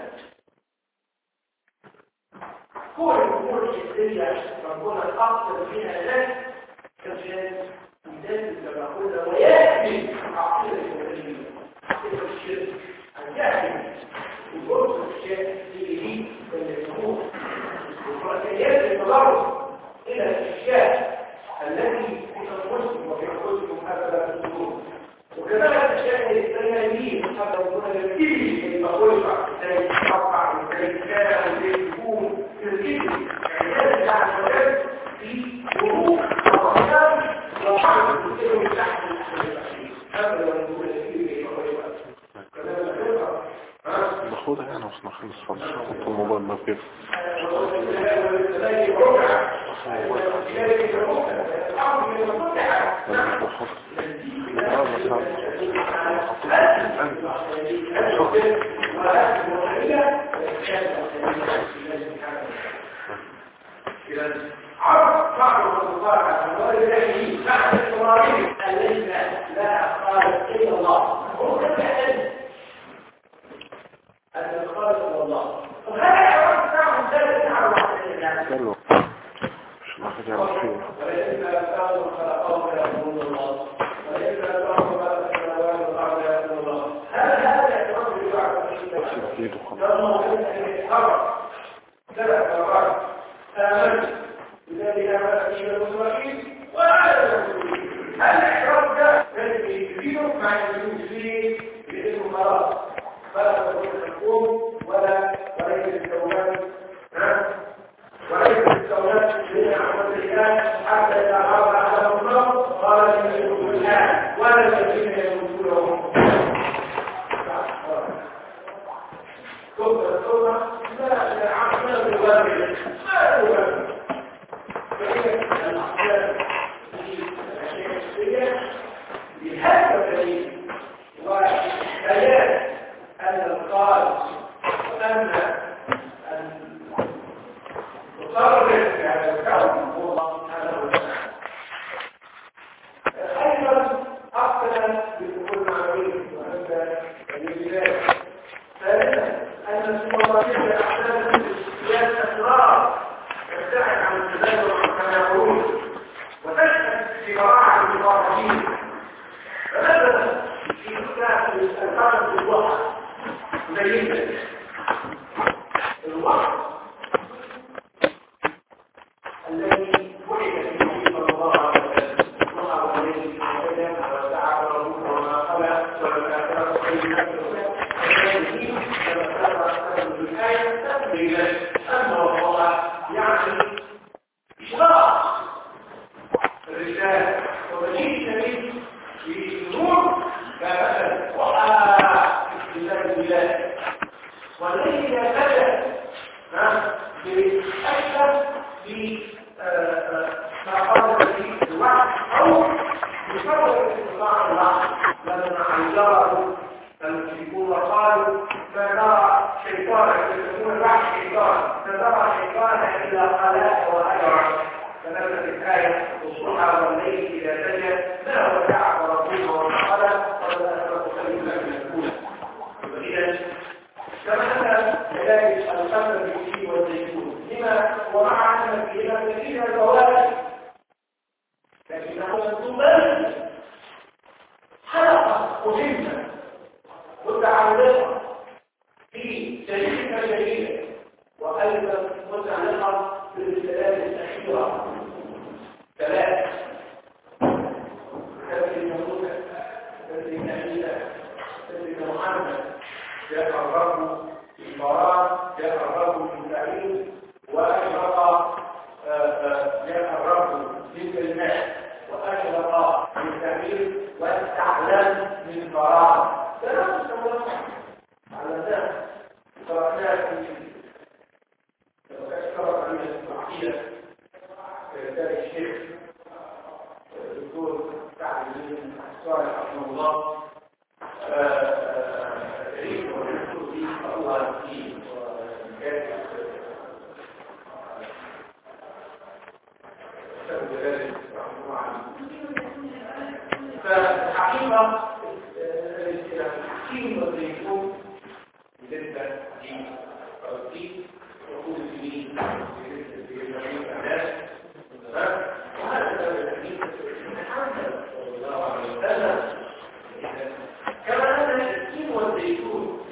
S1: كل الأمور الحسية ربنا الأكثر فيها ذلك كشان مثال كما قلنا ويأتي عقيدة الوثنية عقيدة الشرك أن يأتي وجود الأشياء التي تكون وكيفية التضرر إلى الأشياء التي في المسلم وفي المسلم هذا الدستور وكذلك الأشياء الإسلامية هذا يكون الكبير المخلوقة زي الرفع وزي الكلام وزي الهجوم في الكبير يعني هذا العمل في وقوع وأحكام وحرم تسير تحت هذا هو الدستور الكبير المخلوقة
S2: باخدها يعني وصلنا خمس فضل خط الموبايل ما فيه
S1: عرف بعض الصفات والذي بعد الصواريخ الذين لا خالق الا الله هو كان أن الخالق هو الله وهذا يعرف نعم ذلك على الله
S2: قالوا مش ناخد على الشيء
S1: ولئن كانوا خلقهم يقولون الله ولئن كانوا خلقوا السماوات والأرض يقولون الله هذا هذا يعتبر ببعض الشيء ثلاث مرات آمنت بذلك آمنت إلى المسلمين وعلى المسلمين هل الإعراض ده الذي يفيده مع المسلمين بإذن خلاص فلا تكون الحكوم ولا وليس الدولات وليس الدولات من أحمد الإله حتى إذا عرض على الله قال لم يكن الآن ولا الذين يموتونهم كفر الثورة لا العقل الواجب ما هو فإن الأحكام في الأشياء الشخصية بهذا الدليل وبيان أن القائد وأن المتصرف في هذا الكون هو الله سبحانه وتعالى. أيضا أقبل بدخول معروف وأنت الابتلاء. ثالثا أن السلطانية أحسن سياسة أسرار تبتعد عن التدين كما يقولون وتشهد في براعة المقاطعين. فمثلا في كتاب الفرق بالوحي مبينا الوحي الذي وحد فيه صلى الله عليه وسلم وقع عليه وسلم وسعى ربه وما قبل وما أما الله يعني إشراق الرسالة وبديل سبيل في نور كمثل وحى في بلاد البلاد والذي يتبع بأكثر في ما قال في الوحي أو بفضل استطاع الوحي لما عجره المشركون وقالوا فنرى شيطانا يسمون الوحي شيطان فنرى شيطانا إلا قلاء وأجرا فنزلت الآية الضحى والليل إذا سجد ما هو تعب ربنا وما قال قال أسرق خير من الأولى. إذا كما أن كذلك الخمر بالتين والزيتون لما ومع أن فيها كثير الفوائد لكنه منصوبا حلقة مهمة متعلقة في شريكة جديدة وأيضا متعلقة بالرسالات الأخيرة ثلاث كذلك موسى كذلك عيسى كذلك محمد جاء الرب في القرآن جاء الرب في التعليم وأشرق جاء الرب في الكلمات وأشرق في التعليم واستعلم من القرآن ثلاث سنوات على ذلك قرأناها في وكشفت عن العقيدة ذلك الشيخ الدكتور سعد بن صالح رحمه الله يعيش ويذكر فيه الله فيه وكاتب سبب ذلك رحمه الله عنه. فالحقيقة الحكيم والزيتون بالنسبة للتوثيق وقود الدين بالنسبة للمعين الناس وهذا سبب الحديث محمد صلى الله عليه وسلم. كما أن الحكيم والزيتون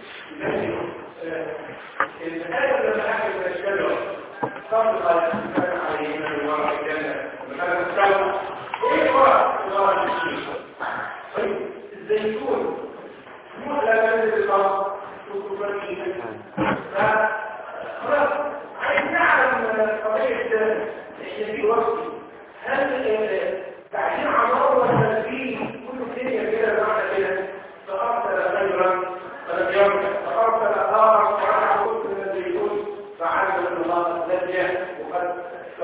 S1: الآية لما أحد الشجرة صدق الإنسان عليه من الله الجنة ومكان السوء إيه هو الله الحكيم؟ الزيتون مو لا يوجد الأرض وكفرين فخلاص عايز نعلم طبيعة الشيء وقتي هل تعجين عمار ولا في كل الدنيا كده بعد كده فأرسل خيرا فلم يرجع فأرسل آخر وعلى كل من الزيتون فعلم الله الذي وقد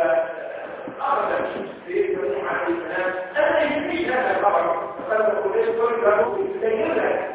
S1: فأرسل في إبراهيم عليه السلام أنا يجري هذا الخبر فقد كل كل له يتغير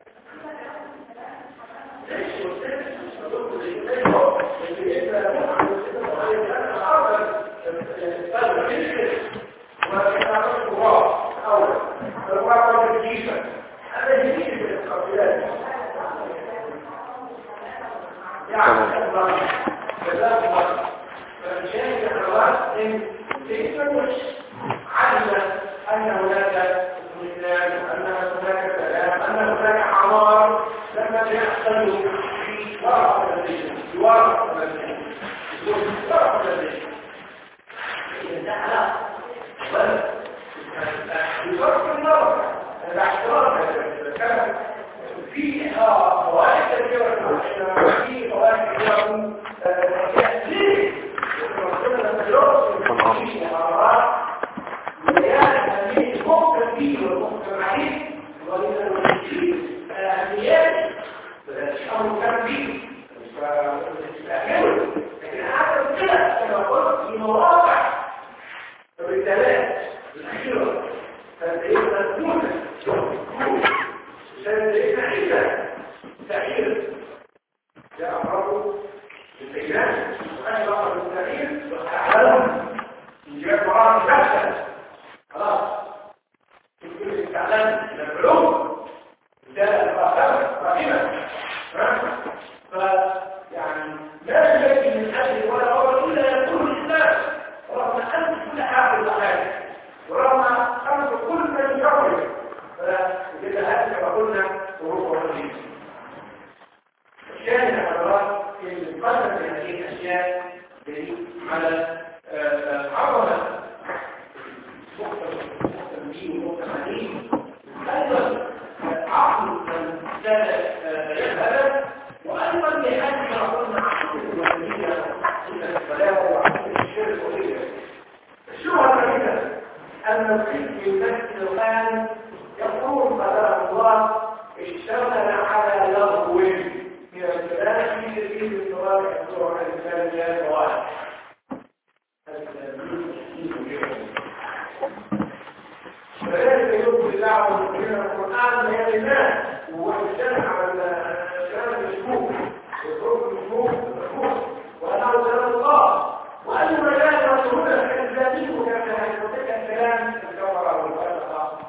S1: أن هناك مثلان أن هناك كلام أن هناك عمار لما يحصل في ورقة الذين في ورقة الذين في ورقة الذين إذا لا بل في ورقة النظر الاحترام كان فيها فوائد كثيرة في فوائد كثيرة تأثير ربنا لما يرسل في حرارات مليان أهمية ممكن فيه والممكن عليه ولذا المسلمين أهميات أمر كان فيه فأكمل لكن هذا كده كما قلت في مواقع الرسالات الأخيرة في نفس الآن يقول مثلا الله اشتغل على لغو من الكلام في كثير من الصور الصور الإسلامية واحد فذلك يقول الله من القرآن من الناس واجتمع على كلام الشكوك وصوت الشكوك وأنه كلام الله وأن مجال رسولنا الإسلامي كان يستطيع الكلام الكفر والفلسفة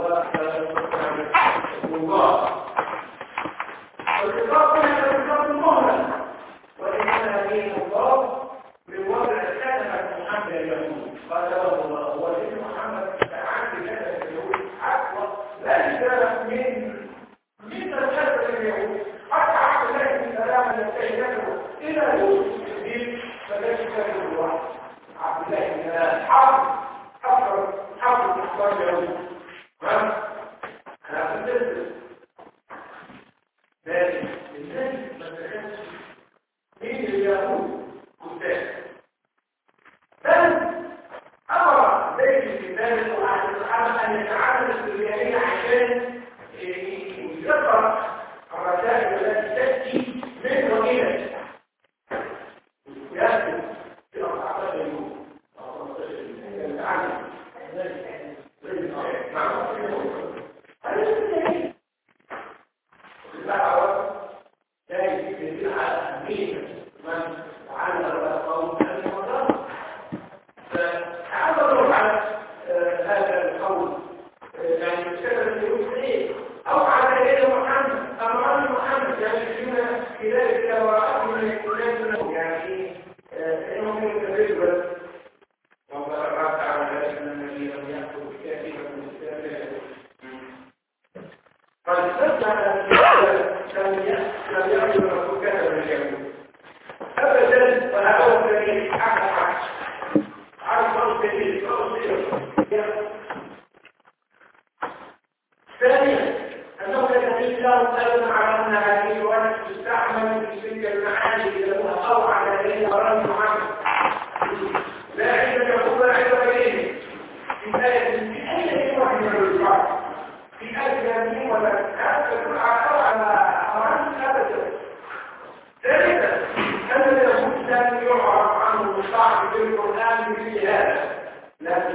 S1: والله والخطاب هنا الخطاب المهلك وإنما دين الله من وضع كلمة محمد اليهود قال له الله ودين محمد تعالى كلمة اليهود عفوا ليس من من الكلمة اليهود حتى عبد الله بن سلام الذي يدعو إلى يوسف الدين فليس كلمة الواحد عبد الله بن سلام حافظ حفظ حفظ أخبار اليهود ها هذا الدرس لكن الناس ما تكونش مين اليهود قدام بل امر بين الكتاب وعلى الصحابه ان يتعامل السريانيه عشان يقرا الرسائل التي تاتي من وكيله يكتب في أربعة عشر يوم او خمسة عشر يوم يتعامل الدعوة لا يجب على أهمية من تعلم القول عن الموضوع فعرضوا على هذا القول يعني بسبب الوحيد أو على يد محمد أمران محمد يعني يجبون في ذلك وراءه من الكتاب يعني إنهم يتبدل وقرأت على ذلك أن الذي لم يأخذ كثيرا من الكتاب قد تبدأ لم يأخذ الرسول كثيرا من اليهود أبدا فهذا الذي حقق عن فرص كثير ثانيا أنه يتبين له أيضا على أن هذه الوجه تستعمل في تلك المعاني لها أو على يد مرام محمد لا عند يقول عند غيره في آية في أي واحد من الرجال في آية يمين ولا هذا يكون على مرام أبدا ثالثا أن اليهود كان يعرف عنه المصاحب في القرآن مثل هذا لكن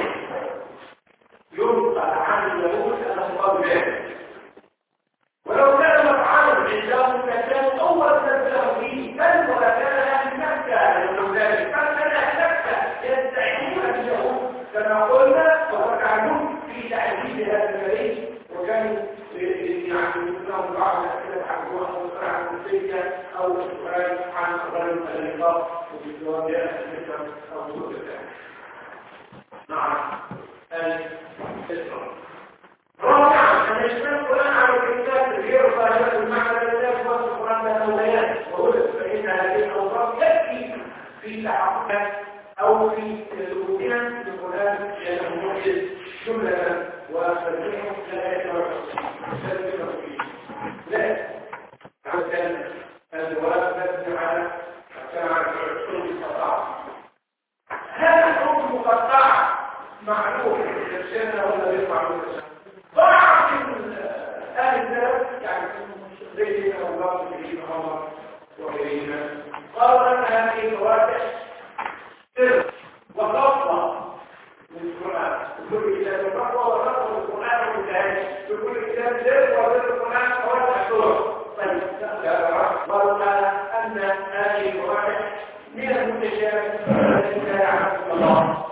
S1: ينقل عن اليهود أنه قال ذلك ولو كان مفعلا عندهم كان أول نزله فيه بل ولا كان أهل مكة يقول ذلك بل كان أهل مكة يستعينون اليهود كما قلنا وتعلمون في تعجيز هذا المريض وكانوا يعلمون بعض الأسئلة عن أو سؤال عن السجن أو سؤال عن غير اللقاء وفي الجواب يأتي أو سؤال ذلك نعم رابعا أن يشمل القرآن على الكتاب غير ظاهرة المعنى الذي هو القرآن له بيان وهدى فإن هذه الأوصاف يكفي في تحققها أو في ثبوتها للقرآن لأنه موجز جملة وترجمه لا يتوقف لا كان الجواب مبني على كما الحكم المقطع هذا الحكم مقطع معلوم تفسيرنا ولا غير معلوم ضاع من اهل الذهب يعني زي ابو بكر بن عمر وغيرهما قالوا ان هذه الفواتح سر وخطوه من القران كل كتاب خطوه وخطوه من القران والكتاب كل كتاب سر وسر القران فواتح سور طيب قالوا ان هذه الفواتح من المتشابه التي لا يعلم الله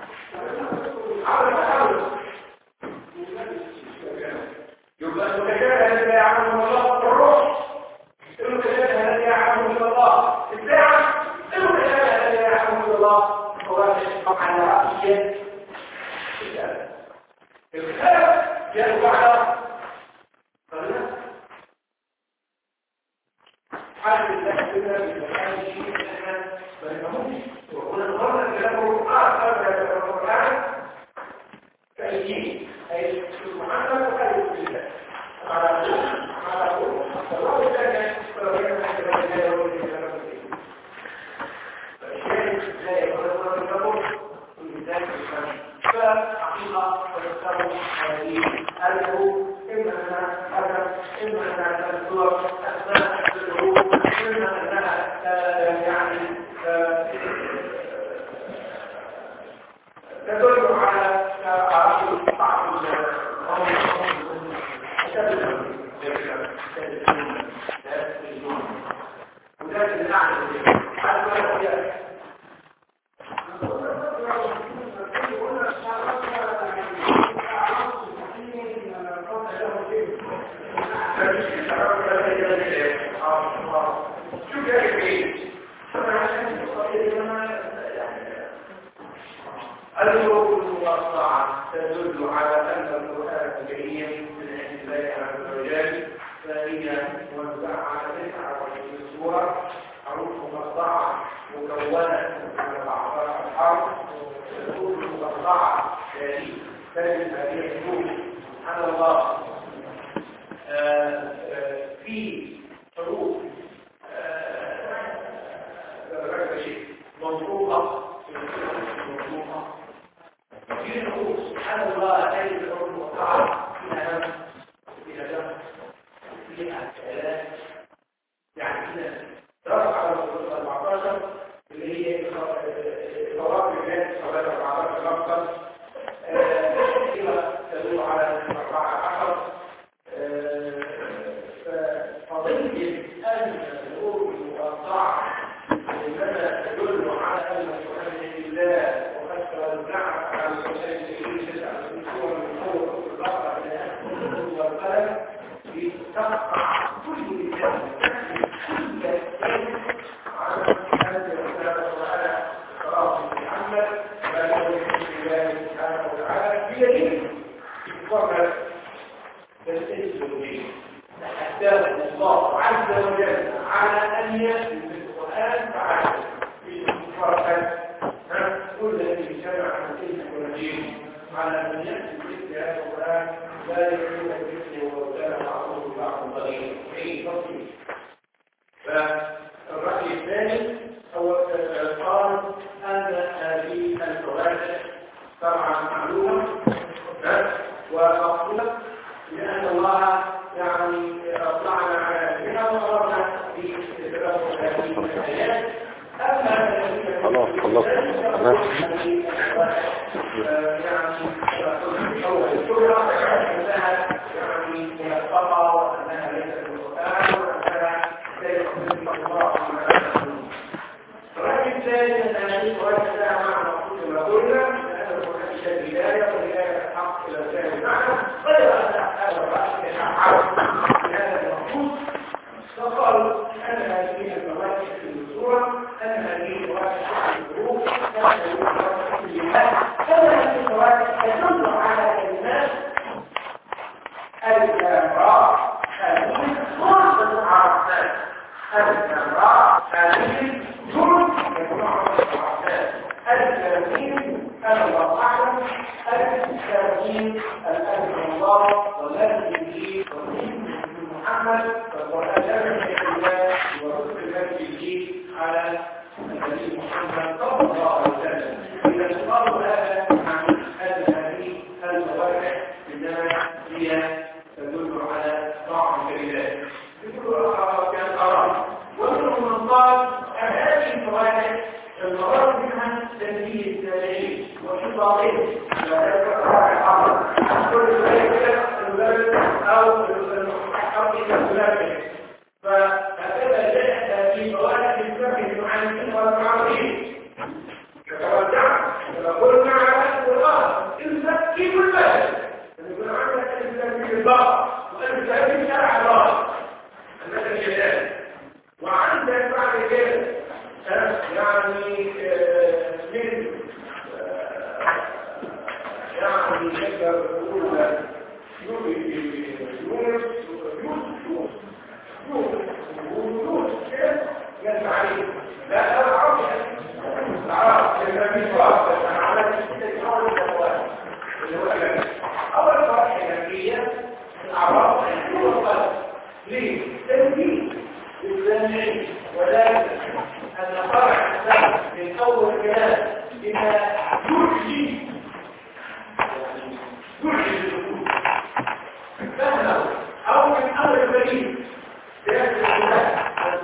S1: يبقى المتشابه الذي لا يعلمه الله الروح المتشابه الذي يعلمه الله الساعة المتشابه الذي لا يعلمه الله هو على رأسه الخلاف يرجع على حال التحديد بالحال الشيء احنا بنفهمش ونظرنا الى القرآن قبل القرآن كأيين أي محمد وخالد بالله على على الله كان يستطيع أن يتبين فالشيء لا يقول الله يقول ولذلك فعقيدة شو جاي فيه؟ الحروف المقطعة تدل على أن القرآن الكريم من عند الله عز وجل، فهي موزعة على تسعة وعشرين سورة، حروف مقطعة مكونة من أربعة حرف. الحروف المقطعة يعني تجد هذه الحروف سبحان الله في حروف منطوقة منطوقة في حروف سبحان الله هذه الحروف المقطعة فيها نفس فيها جمع فيها كلام، يعني هنا درس على الحروف أربعتاشر اللي هي فواكه الناس حوالي أربعتاشر لفظا، كلمة تدل على أربعة عشر. فقضية أن الحروف المقطعة إنما تدل على أن القرآن من الله وقد الجعل على القرآن الكريم تسعة سور من أول سورة البقرة إلى آخر سورة القلم لتقطع كل كلمة كل كلمة على هذه الرسالة وعلى صراط محمد وعلى الله سبحانه وتعالى بيده فقط تستلزم تحداه الله عز وجل على أن يأتي بالقرآن تعالى فرقا كل الذي سمع عن الإنس والجن على أن يأتي بمثل هذا القرآن لا يكون بمثله ولو كان بعضهم بعض ضرير أي تصير. فالرأي الثاني هو قال أن هذه الفوائد طبعا معلومة ومقصودة لأن الله يعني أطلعنا على بها وأمرنا في استدراك هذه الآيات. أما
S2: خلاص خلصت
S1: يعني أول السورة أنها يعني ملقبة وأنها ليست بالقرآن وأنها ليست بالله. الرأي الثاني أن هذه القرآن لها معنى مقصود ما قلنا أن القرآن شيء بداية وهداية الحق إلى ذلك المعنى غير أن هذا الرأي يتحرك بهذا المقصود. فقالوا أن هذه المواقف في السورة أن هذه المواقف في الظروف أن هذه المواقف في الجهاد أن هذه المواقف تدل على كلمات الكامراء هذه فرصة العرفات الكامراء هذه جرد يجمع العرفات الكامين أنا الله أعلم الكامين الأمر الله والذي به ومن محمد والقرآن جمع الله ورسل الله على النبي محمد صلى الله عليه وسلم. إذا سؤال هذا عن هذه المواقع إنما هي تدل على ضعف الكلمات يقول كان أراد ومنهم من قال أن هذه المواقع المراد منها تنبيه التابعين وإطلاقهم لا يتقرع الأمر كل ذلك المدرس أو أو إلى فهذا جاء في مواقع الفقه المعلمين والمعارضين تتوزع فقلنا على القرآن إلا في كل بلد يكون عندك الإسلام في الله والإسلام في شرع الله الذي يجب وعندك بعد كده يعني من يعني نقدر نقول يونس يونس يجب عليه لا أعرف أعرف النبي صلى الله عليه وسلم على الإستيطان والأخوان اللي هو الأمر أول فرح النبية الأعراف هو القلب ليه؟ تنبيه للسامعين ولكن أن فرح السلام من أول كلام بما يرجي يعني يرجي الدخول فهمه أو من أمر البريد ذات الإله أن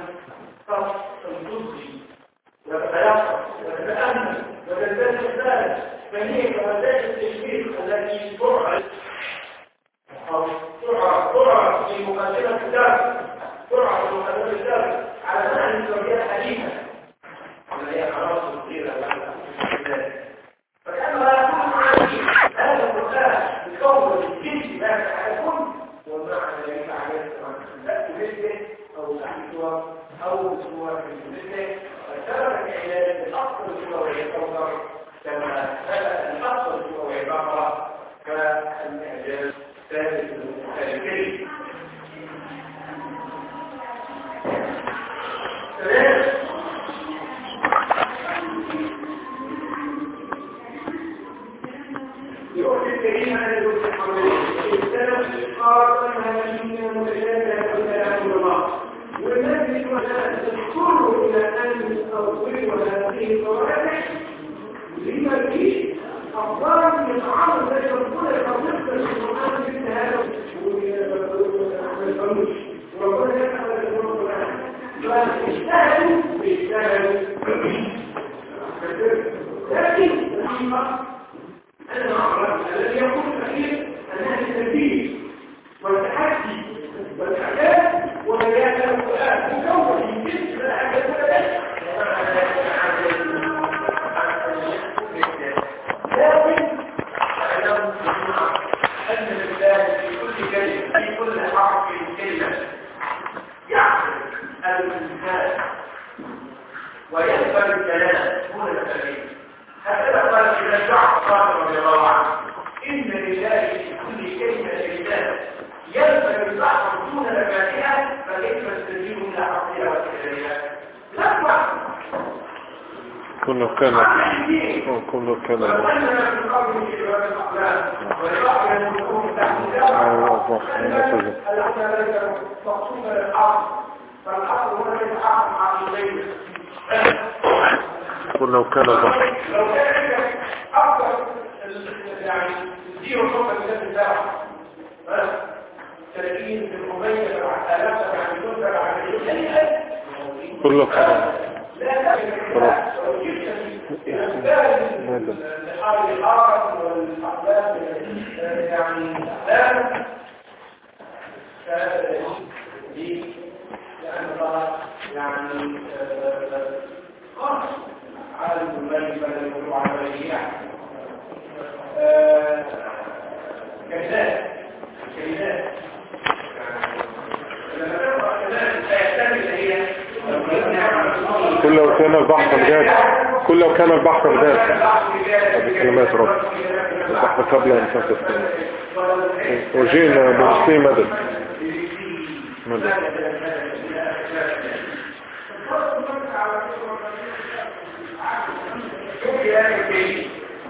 S1: تنصي وتتيقظ وتتأمل وتزداد الثالث فهي كمزاج التشبيه التي تعرض أو تعرض تعرض في مقدمة الدرس تعرض في مقدمة الدرس على معنى التوجيه حديثا وهي عناصر كثيرة فكان لا يكون عندي هذا القرآن بكون الجنس ما يكون والمعنى الذي عليه يؤتي الكريم على الوجه الحرمين السلف قال انها من متشابهه كلام الله والناس مثلا تذكر الى ان تصور هذه القواعد لما فيه افضل يتعرض الى كل قضيه القران مثل هذا والفلوس وربنا يحفظ القران فاجتهدوا اجتهدوا لكن الحقيقه أنا أعرف الذي يقول الأخير أنها التنفيذ والتحدي والإعداد ومجال القرآن مكون يمكن لا أحد ولا لكن أعلم أن لله في كل كلمة في كل حرف كلمة يعقل الإنسان ويقبل الكلام دون التغيير هكذا قال ابن الشعب رضي الله عنه إن لله في كل كلمة لله يلزم البحر دون مكانها فكيف تستجيب إلى حقها وكذلك لا
S2: كله كان كله كان كله كان البحر
S1: لو كان أكثر يعني دي وصفة الناس بتاعه ثلاثين في المبين سبعة آلاف سبعة مليون سبعة مليون
S2: كله كان
S1: الأمثال لحال الحرم والأحلام يعني أحلام دي لأن الله يعني خاص عالم الملك بدل الموضوع على الرياح كذلك كذلك لما تقرأ كذلك سيحتمل هي
S2: كله كان البحر مجاد كله كان البحر مجاد هذه كلمات رب البحر قبل أن تنتصر وجينا بنصي مدد مدد
S1: شوف يا أخي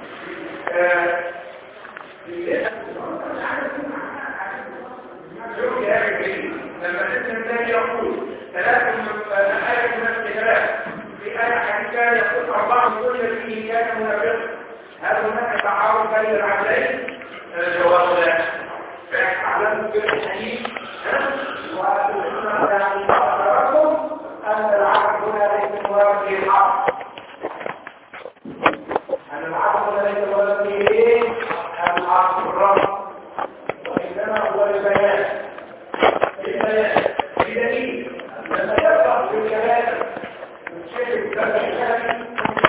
S1: شوف يا أخي لما الإنسان الثاني يقول ثلاثة آية من الثلاث في آية حديثة يقول أربعة كل فيه كان منافق هل هناك تعارض بين العدلين؟ الجواب لا فيعلم بالحديث وأتمنى أن أخبركم أن العبد هنا ليس مواجه الحق أن العبد ليس مواجه الحق الرب وإنما هو البيان البيان بدليل لما يقرأ في الكلام الشيء الثاني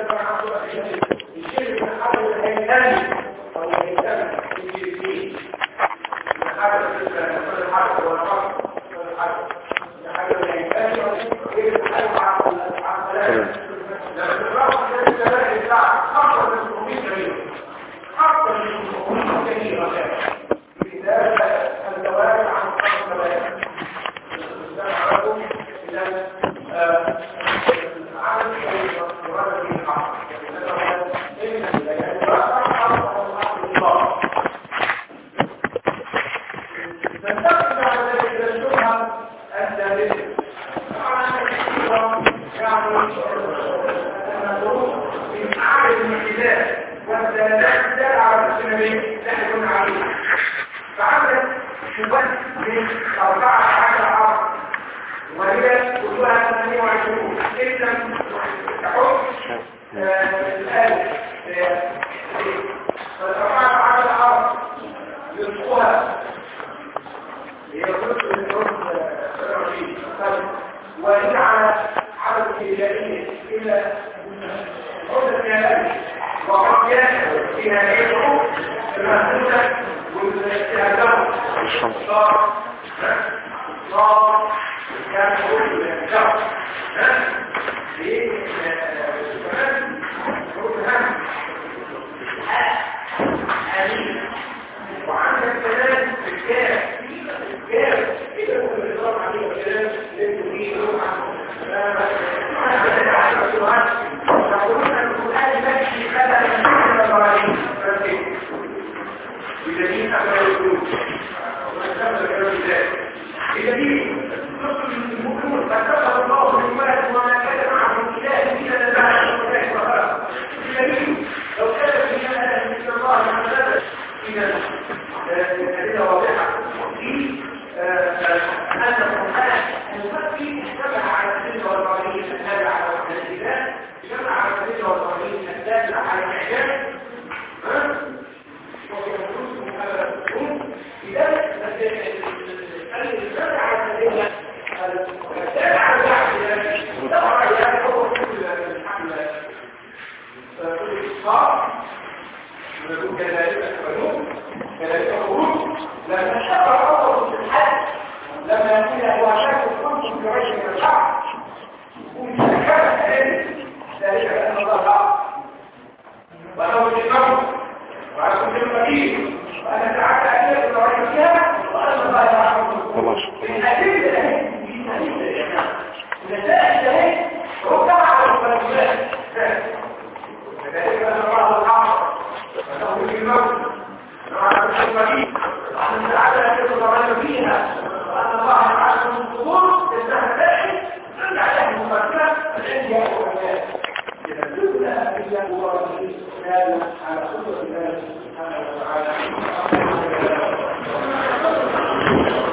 S1: الشيء من حرف الهيثمي أو الهيثمي الجنسي من حرف الحرف والحرف والحرف من حرف الهيثمي وغير الحرف عقل لما تقرأ في الكلام الساعة أكثر من سبعمائة كلمة أكثر من سبعمائة كلمة لذلك الزواج عن خمس بيان استمعكم إلى العمل المراد به الحق إن البيان الله ننتقل على ذلك الشبهة الثالثة طبعا يعني النظروف من أعلى المعجزات والدلالات الدالة على السنبين نحن كنا عليها فعندك شبهات من أربعة عشر عرض وهي كلها ثمانية وعشرين إذا تحط الآلة فالأربعة عشر عرض يصفها هي جزء من الرسل وهي على عدد الإلهية إلى عدد الإلهية وقد يأتي فيها يدعو المهدودة والاستهدام صار صار كان يقول الإنسان ليه؟ كمان يقول هم أمين وعندك كمان الكاف الكاف كده يقول الإضافة عليه والكلام لأنه فيه يقول يقولون أن القرآن ماشي خلال من كل الضرائب إذا الأدلة واضحة في أن القرآن المكي اجتمع على الأدلة والبراهين الدالة على وحدة الإله، اجتمع على الأدلة والبراهين الدالة على الإعجاز، وفي نصوص هذا الدين لذلك الذي على الأدلة الدالة على الإعجاز طبعا يعني هو كل الحمل كل الإصحاب ونقول كذلك أكبرون كذلك أكبرون لما شرع أول في الحج لما يكون هو شاك الخمس في وجه الشعب يكون كذا ذلك لأن الله تعالى وأنه الإمام وعلى كل المدين وأن تعالى أدلة الرأي فيها وأن الله يعلم الأدلة النتائج هي ركع على المنزلات كذلك أن الله الحق وأنه الإمام وعلى كل المدين وأن تعالى أدلة الرأي فيها وأن الله يعلم الصدور للنتائج ترجع له مفكرة العلم يأخذ الناس إذا كلها إلا الله كان على قدرة الله سبحانه وتعالى